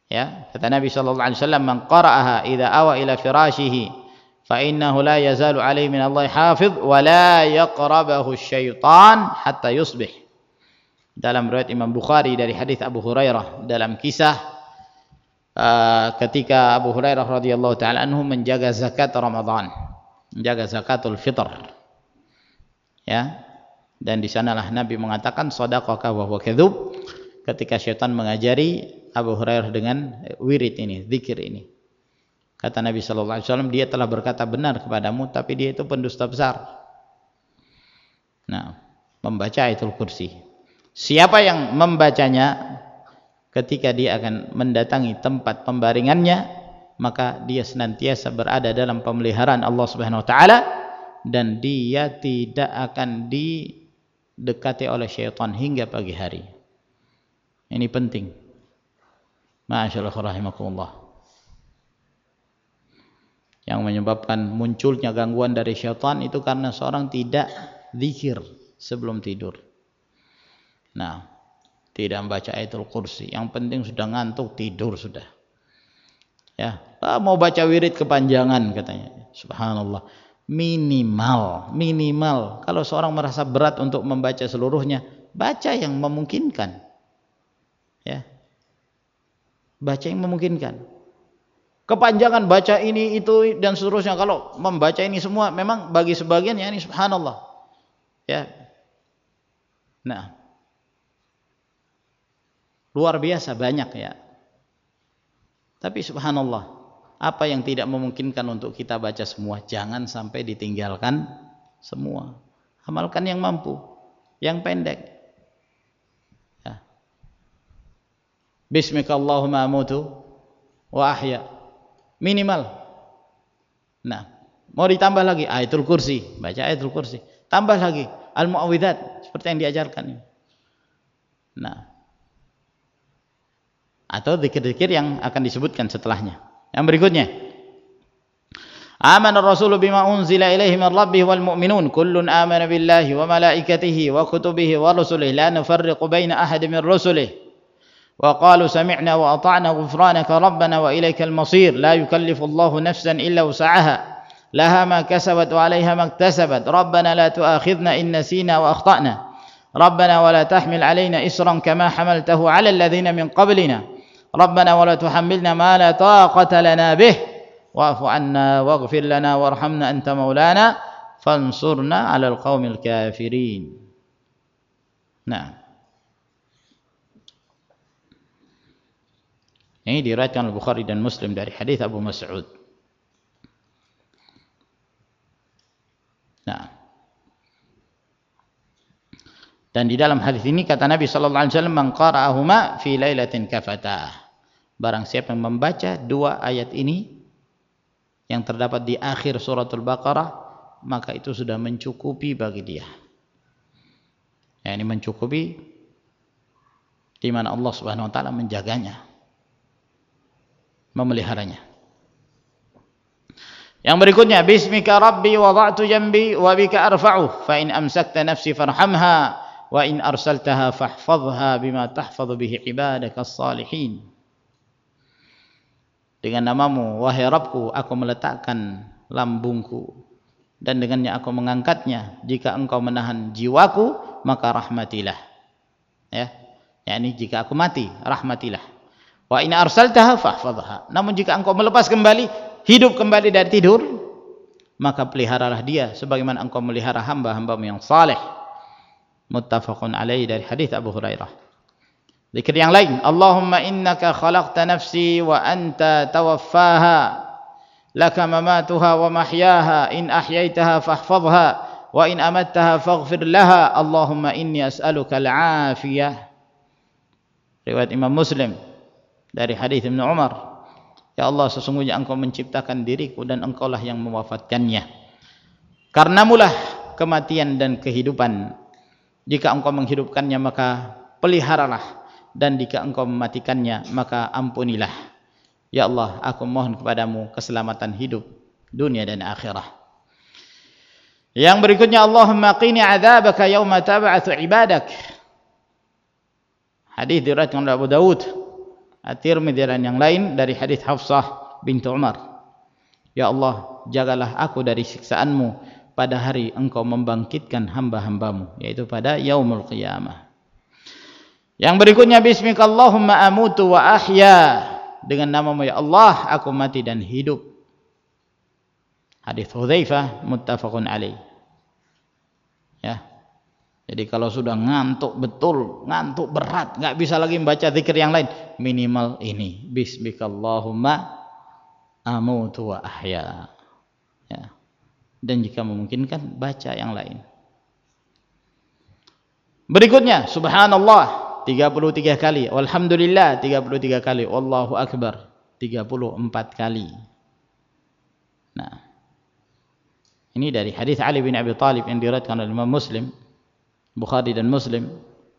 Ya, kata Nabi sallallahu alaihi wasallam, "Man qara'aha idza awa ila firashihi fa innahu la yazalu alaihi min Allah hafiz wa la yaqrabahu syaitan hatta yusbih." Dalam riwayat Imam Bukhari dari hadis Abu Hurairah, dalam kisah uh, ketika Abu Hurairah radhiyallahu taala anhu menjaga zakat Ramadan, menjaga zakatul fitr. Ya. Dan di sanalah Nabi mengatakan shadaqaka wa huwa kadzub, ketika syaitan mengajari Abu Hurairah dengan wirid ini, zikir ini. Kata Nabi sallallahu alaihi wasallam, dia telah berkata benar kepadamu, tapi dia itu pendusta besar. Nah, membaca Ayatul Kursi. Siapa yang membacanya ketika dia akan mendatangi tempat pembaringannya, maka dia senantiasa berada dalam pemeliharaan Allah Subhanahu wa taala dan dia tidak akan didekati oleh syaitan hingga pagi hari. Ini penting. Masyaallah rahimakumullah. Yang menyebabkan munculnya gangguan dari syaitan itu karena seorang tidak zikir sebelum tidur. Nah, tidak membaca Ayatul Kursi. Yang penting sudah ngantuk, tidur sudah. Ya, ah, mau baca wirid kepanjangan katanya. Subhanallah. Minimal, minimal. Kalau seorang merasa berat untuk membaca seluruhnya, baca yang memungkinkan. Ya. Baca yang memungkinkan. Kepanjangan baca ini itu dan seterusnya, kalau membaca ini semua memang bagi sebagian ya ini subhanallah. Ya. Nah. Luar biasa banyak ya. Tapi subhanallah, apa yang tidak memungkinkan untuk kita baca semua, jangan sampai ditinggalkan semua. Amalkan yang mampu, yang pendek. Bismika Allahumma amutu wa ahya, minimal. Nah, mau ditambah lagi Ayatul Kursi, baca Ayatul Kursi. Tambah lagi Al-Mu'awwidzat seperti yang diajarkan. Nah, atau zikir-zikir yang akan disebutkan setelahnya. Yang berikutnya, Amana ar-rasulu bima unzila ilaihi min rabbih wal mu'minun kullun amana billahi wa malaikatihi wa kutubihi wa rusulihi la nufarriqu baina ahadin min rusulihi وقالوا سمعنا وأطعنا غفرانك ربنا وإليك المصير لا يكلف الله نفسا إلا وسعها لها ما كسبت وعليها ما اكتسبت ربنا لا تؤاخذنا إن نسينا وأخطأنا ربنا ولا تحمل علينا إسرا كما حملته على الذين من قبلنا ربنا ولا تحملنا ما لا طاقة لنا به واعف عنا واغفر لنا وارحمنا أنت مولانا فانصرنا على القوم الكافرين. Nah, ini diriwayatkan Al-Bukhari dan Muslim dari hadis Abu Mas'ud. Nah, dan di dalam hadis ini kata Nabi sallallahu alaihi wasallam, "Man qara'ahuma fi lailatin kafatah." Barang siapa yang membaca dua ayat ini yang terdapat di akhir suratul Baqarah, maka itu sudah mencukupi bagi dia. Ya, ini mencukupi di mana Allah Subhanahu wa taala menjaganya, memeliharanya. Yang berikutnya, Bismika Rabbi wada'tu jambi wa bika arfa'u fa in amsakta nafsi farhamha wa in arsaltaha fahfazha bima tahfazu bihi ibadaka as-salihin. Dengan namamu wahai Rabbku aku meletakkan lambungku dan dengannya aku mengangkatnya. Jika engkau menahan jiwaku maka rahmatilah. Ya, yakni jika aku mati rahmatilah. Wa in arsaltaha fahfazha. Namun jika engkau melepas kembali, hidup kembali dari tidur, maka peliharalah dia sebagaimana engkau melihara hamba-hambamu yang saleh. Muttafaqun alaihi dari hadis Abu Hurairah. Zikir yang lain, Allahumma innaka khalaqta nafsi wa anta tawaffaha laka mamatuha wa mahyaha in ahyaitaha fahfazha wa in amattaha faghfir laha Allahumma inni as'aluka al-afiyah. Riwayat Imam Muslim dari hadis Ibnu Umar, ya Allah, sesungguhnya engkau menciptakan diriku dan engkaulah yang mewafatkannya. Karenamulah kematian dan kehidupan. Jika engkau menghidupkannya maka peliharalah, dan jika engkau mematikannya maka ampunilah. Ya Allah, aku mohon kepadamu keselamatan hidup dunia dan akhirah. Yang berikutnya, Allahumma qini adzabaka yauma tab'atsu ibadak. Hadis diriwayatkan oleh Abu Dawud. At-Tirmidzi dan yang lain dari hadis Hafsah binti Umar. Ya Allah, jagalah aku dari siksaanmu pada hari engkau membangkitkan hamba-hambamu, yaitu pada yaumul qiyamah. Yang berikutnya, bismikallahumma amutu wa ahya, dengan namamu ya Allah aku mati dan hidup. Hadis Hudzaifah muttafaqun alaih. Ya. Jadi kalau sudah ngantuk betul, ngantuk berat, nggak bisa lagi membaca zikir yang lain, minimal ini, bismikallahumma amutu wa ahya. Ya. Dan jika memungkinkan baca yang lain. Berikutnya, subhanallah tiga puluh tiga kali, walhamdulillah tiga puluh tiga kali, wallahu akbar tiga puluh empat kali. Nah, ini dari hadis Ali bin Abi Thalib yang diriwayatkan oleh Imam Muslim, Bukhari dan Muslim.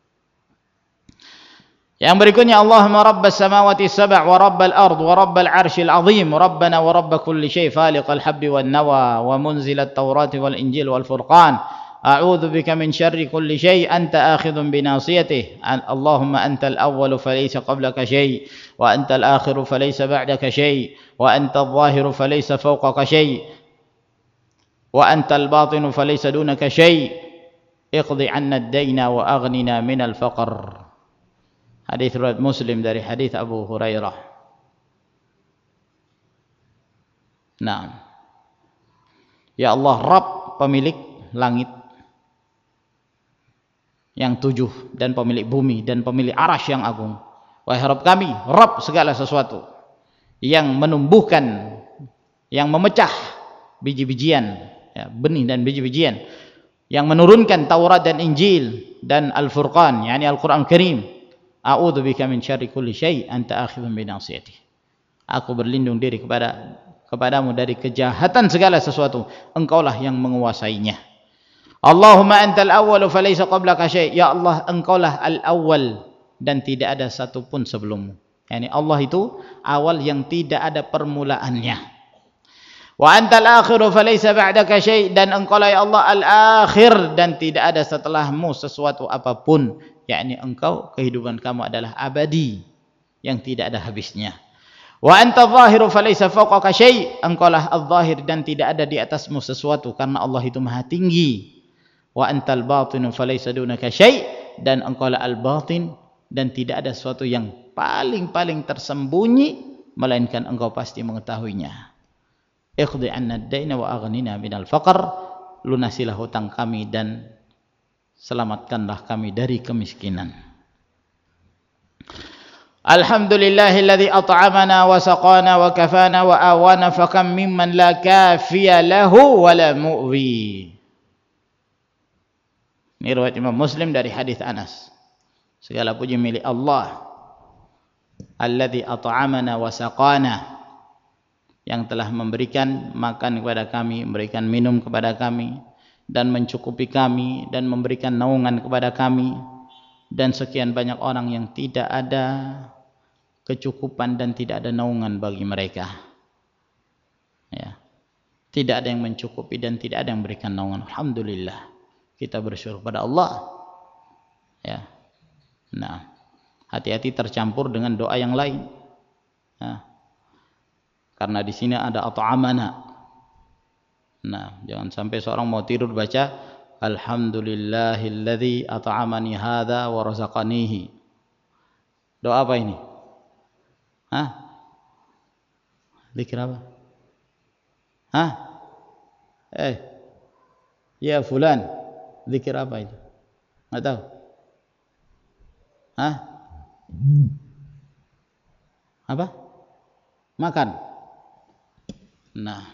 Yang berikutnya, Allahumma rabbas samawati sab' wa rabbal ard wa rabbal arshil azim, rabbana wa rabb kulli syai' faliqal habbi wan nawa wa munzilat tawrati wal injil wal furqan, a'udzu bika min syarri kulli syai' anta akhidhun bi nasiyatihi, Allahumma antal awwalu falaysa qablaka syai' wa antal akhiru falaysa ba'daka syai' wa antal zahiru falaysa fawqaka syai' wa antal batinu falaysa dunaka syai', iqdi 'anna ad-dayna wa aghnina minal faqr. Hadis riwayat Muslim dari hadis Abu Hurairah. Nah, ya Allah, Rabb pemilik langit yang tujuh dan pemilik bumi dan pemilik arasy yang agung. Wahai Rabb kami, Rabb segala sesuatu yang menumbuhkan, yang memecah biji-bijian, ya, benih dan biji-bijian, yang menurunkan Taurat dan Injil dan Al-Furqan, yakni Al-Qur'an Karim. A'udzu bika min syarri kulli syai' anta akhidhun bi nasiyatihi. Aku berlindung diri kepada kepadamu dari kejahatan segala sesuatu, engkaulah yang menguasainya. Allahumma antal awwalu falaysa qablaka syai'. Ya Allah, engkaulah al-awwal dan tidak ada satu pun sebelummu. Yani Allah itu awal yang tidak ada permulaannya. Wa antal akhiru falaysa ba'daka syai', dan engkaulah ya Allah al-akhir dan tidak ada setelahmu sesuatu apapun. Yakni engkau, kehidupan kamu adalah abadi yang tidak ada habisnya. Wa anta adh-dhahiru falaysa fawqaka syai', engkaulah adh-dhahir dan tidak ada di atasmu sesuatu karena Allah itu maha tinggi. Wa antal batinu falaysa dunaka syai', dan engkaulah al-batin dan tidak ada sesuatu yang paling-paling tersembunyi melainkan engkau pasti mengetahuinya. Iqdi 'anna ad-dayna wa aghnina minal faqr, lunasilah hutang kami dan selamatkanlah kami dari kemiskinan. Alhamdulillahilladzi at'amana wa saqana wa kafana wa awana fakam mimman la kafiya lahu wa la mu'wi. Ini riwayat Imam Muslim dari hadis Anas. Segala puji milik Allah, alladzi at'amana wa saqana, yang telah memberikan makan kepada kami, memberikan minum kepada kami, dan mencukupi kami, dan memberikan naungan kepada kami, dan sekian banyak orang yang tidak ada kecukupan dan tidak ada naungan bagi mereka. Ya. Tidak ada yang mencukupi dan tidak ada yang memberikan naungan. Alhamdulillah, kita bersyukur pada Allah. Ya. Nah, hati-hati tercampur dengan doa yang lain. Ya. Karena di sini ada at'amana. Nah, jangan sampai seorang mau tidur baca alhamdulillahilladzi at'amani hadza wa razaqanihi. Doa apa ini? Hah? Zikir apa? Hah? Eh. Ya fulan, zikir apa itu? Enggak tahu. Hah? Apa? Makan. Nah,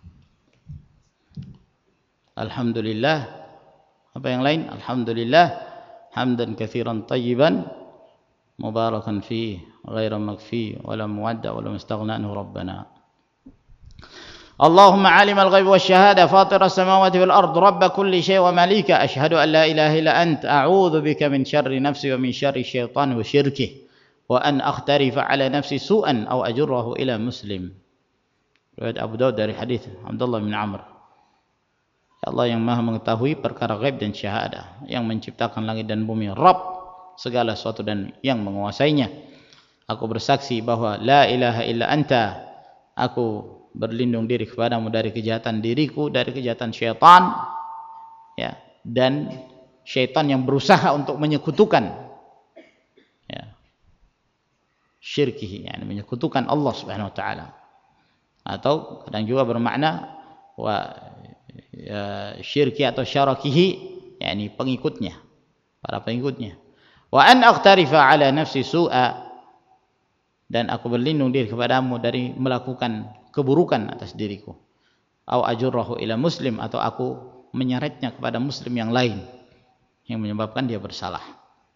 alhamdulillah. Apa yang lain? Alhamdulillah hamdan katsiran tayyiban mubarakan fihi ghairu makfi wala muwadda wala mustaghna anhu rabbana. Allahumma alimal ghaibi wasyahada fatiras samawati wal ard rabb kulli syai' wa malika asyhadu an la ilaha illa anta a'udzu bika min syarri nafsi wa min syarri syaitan wa syirkihi wa an akhtarifa ala nafsi su'an aw ajurrahu ila muslim. Riwayat Abu Daud dari hadis Abdullah bin Amr. Ya Allah yang maha mengetahui perkara gaib dan syahadah, yang menciptakan langit dan bumi, Rabb segala sesuatu dan yang menguasainya. Aku bersaksi bahwa la ilaha illa anta. Aku berlindung diri kepadamu dari kejahatan diriku, dari kejahatan syaitan, ya, dan syaitan yang berusaha untuk menyekutukan, ya, syirkihi, yani menyekutukan Allah Subhanahu wa taala. Atau kadang juga bermakna wa ya, syirki atau syarakihi, yani pengikutnya, para pengikutnya. Wa an aqtarifa ala nafsi su'a, dan aku berlindung diri kepadamu dari melakukan keburukan atas diriku. Au ajurrahu ila muslim, atau aku menyeretnya kepada muslim yang lain yang menyebabkan dia bersalah.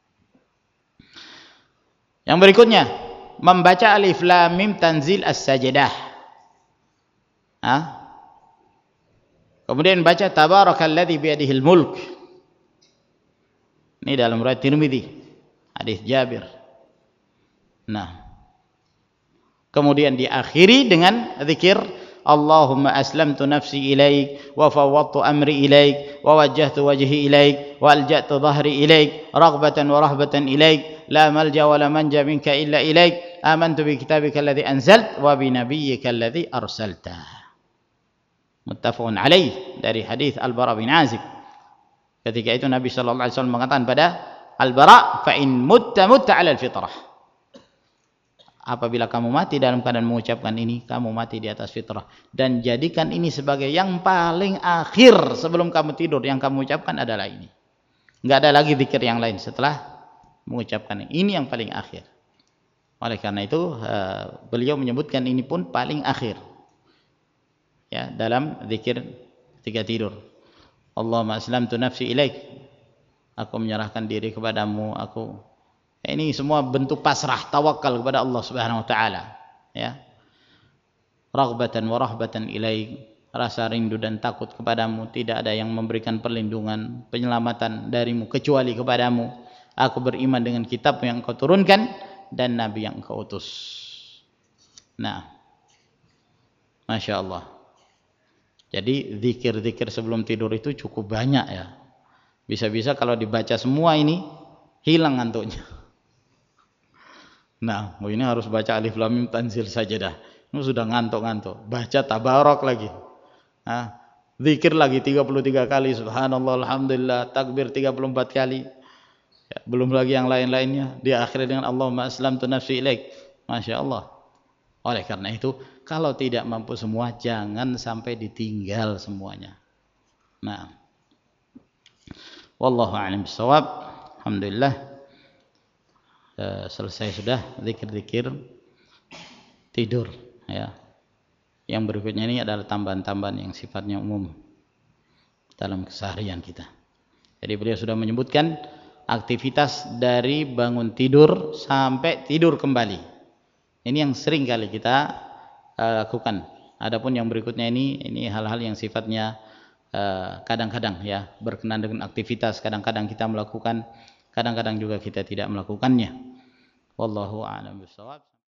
Yang berikutnya, membaca alif lam mim tanzil as-sajdah. Ah? Kemudian baca tabarakalladzi biyadihil mulk. Ini dalam riwayat Tirmidzi, hadis Jabir. Nah, kemudian diakhiri dengan zikir Allahumma aslamtu nafsi ilaik wa fawwadtu amri ilaik wa wajjahtu wajhi ilaik wa alja'tu dhahri ilaik raghbatan wa rahbatan ilaik la malja wa la manja minka illa ilaik amantu bi kitabika alladhi anzalt wa bi nabiyyika alladhi arsalta. Muttafaqun alaih, dari hadis Al-Bara bin Azib. Ketika itu Nabi sallallahu alaihi wasallam mengatakan pada Al-Bara, fa in mutta mutta 'ala al-fitrah. Apabila kamu mati dalam keadaan mengucapkan ini, kamu mati di atas fitrah. Dan jadikan ini sebagai yang paling akhir sebelum kamu tidur. Yang kamu ucapkan adalah ini. Enggak ada lagi zikir yang lain setelah mengucapkan ini. Ini yang paling akhir. Oleh karena itu, beliau menyebutkan ini pun paling akhir, ya, dalam zikir ketika tidur. Allahumma aslamtu nafsi ilaik. Aku menyerahkan diri kepadamu, aku. Ini semua bentuk pasrah, tawakal kepada Allah Subhanahu wa taala, ya. Raghbatan wa rahbatan ilaik, rasa rindu dan takut kepadamu, tidak ada yang memberikan perlindungan, penyelamatan darimu kecuali kepadamu. Aku beriman dengan kitab yang Engkau turunkan dan nabi yang Engkau utus. Nah, Masya Allah. Jadi zikir-zikir sebelum tidur itu cukup banyak, ya. Bisa-bisa kalau dibaca semua ini hilang ngantuknya. Nah, ini harus baca alif lam mim tanzil sajadah. Ini sudah ngantuk-ngantuk. Baca tabarok lagi. Nah, zikir lagi tiga puluh tiga kali, subhanallah, alhamdulillah, takbir tiga puluh empat kali. Ya, belum lagi yang lain-lainnya. Dia akhiri dengan Allahumma aslamtu nafsi ilaik. Masya Allah. Oleh karena itu, kalau tidak mampu semua, jangan sampai ditinggal semuanya. Nah, wallahu a'lam bishawab. Alhamdulillah. Uh, selesai sudah zikir-zikir tidur, ya. Yang berikutnya ini adalah tambahan-tambahan yang sifatnya umum dalam keseharian kita. Jadi beliau sudah menyebutkan aktivitas dari bangun tidur sampai tidur kembali. Ini yang sering kali kita uh, lakukan. Adapun yang berikutnya ini ini hal-hal yang sifatnya kadang-kadang, uh, ya, berkenaan dengan aktivitas. Kadang-kadang kita melakukan, kadang-kadang juga kita tidak melakukannya. Wallahu a'lam bishawab.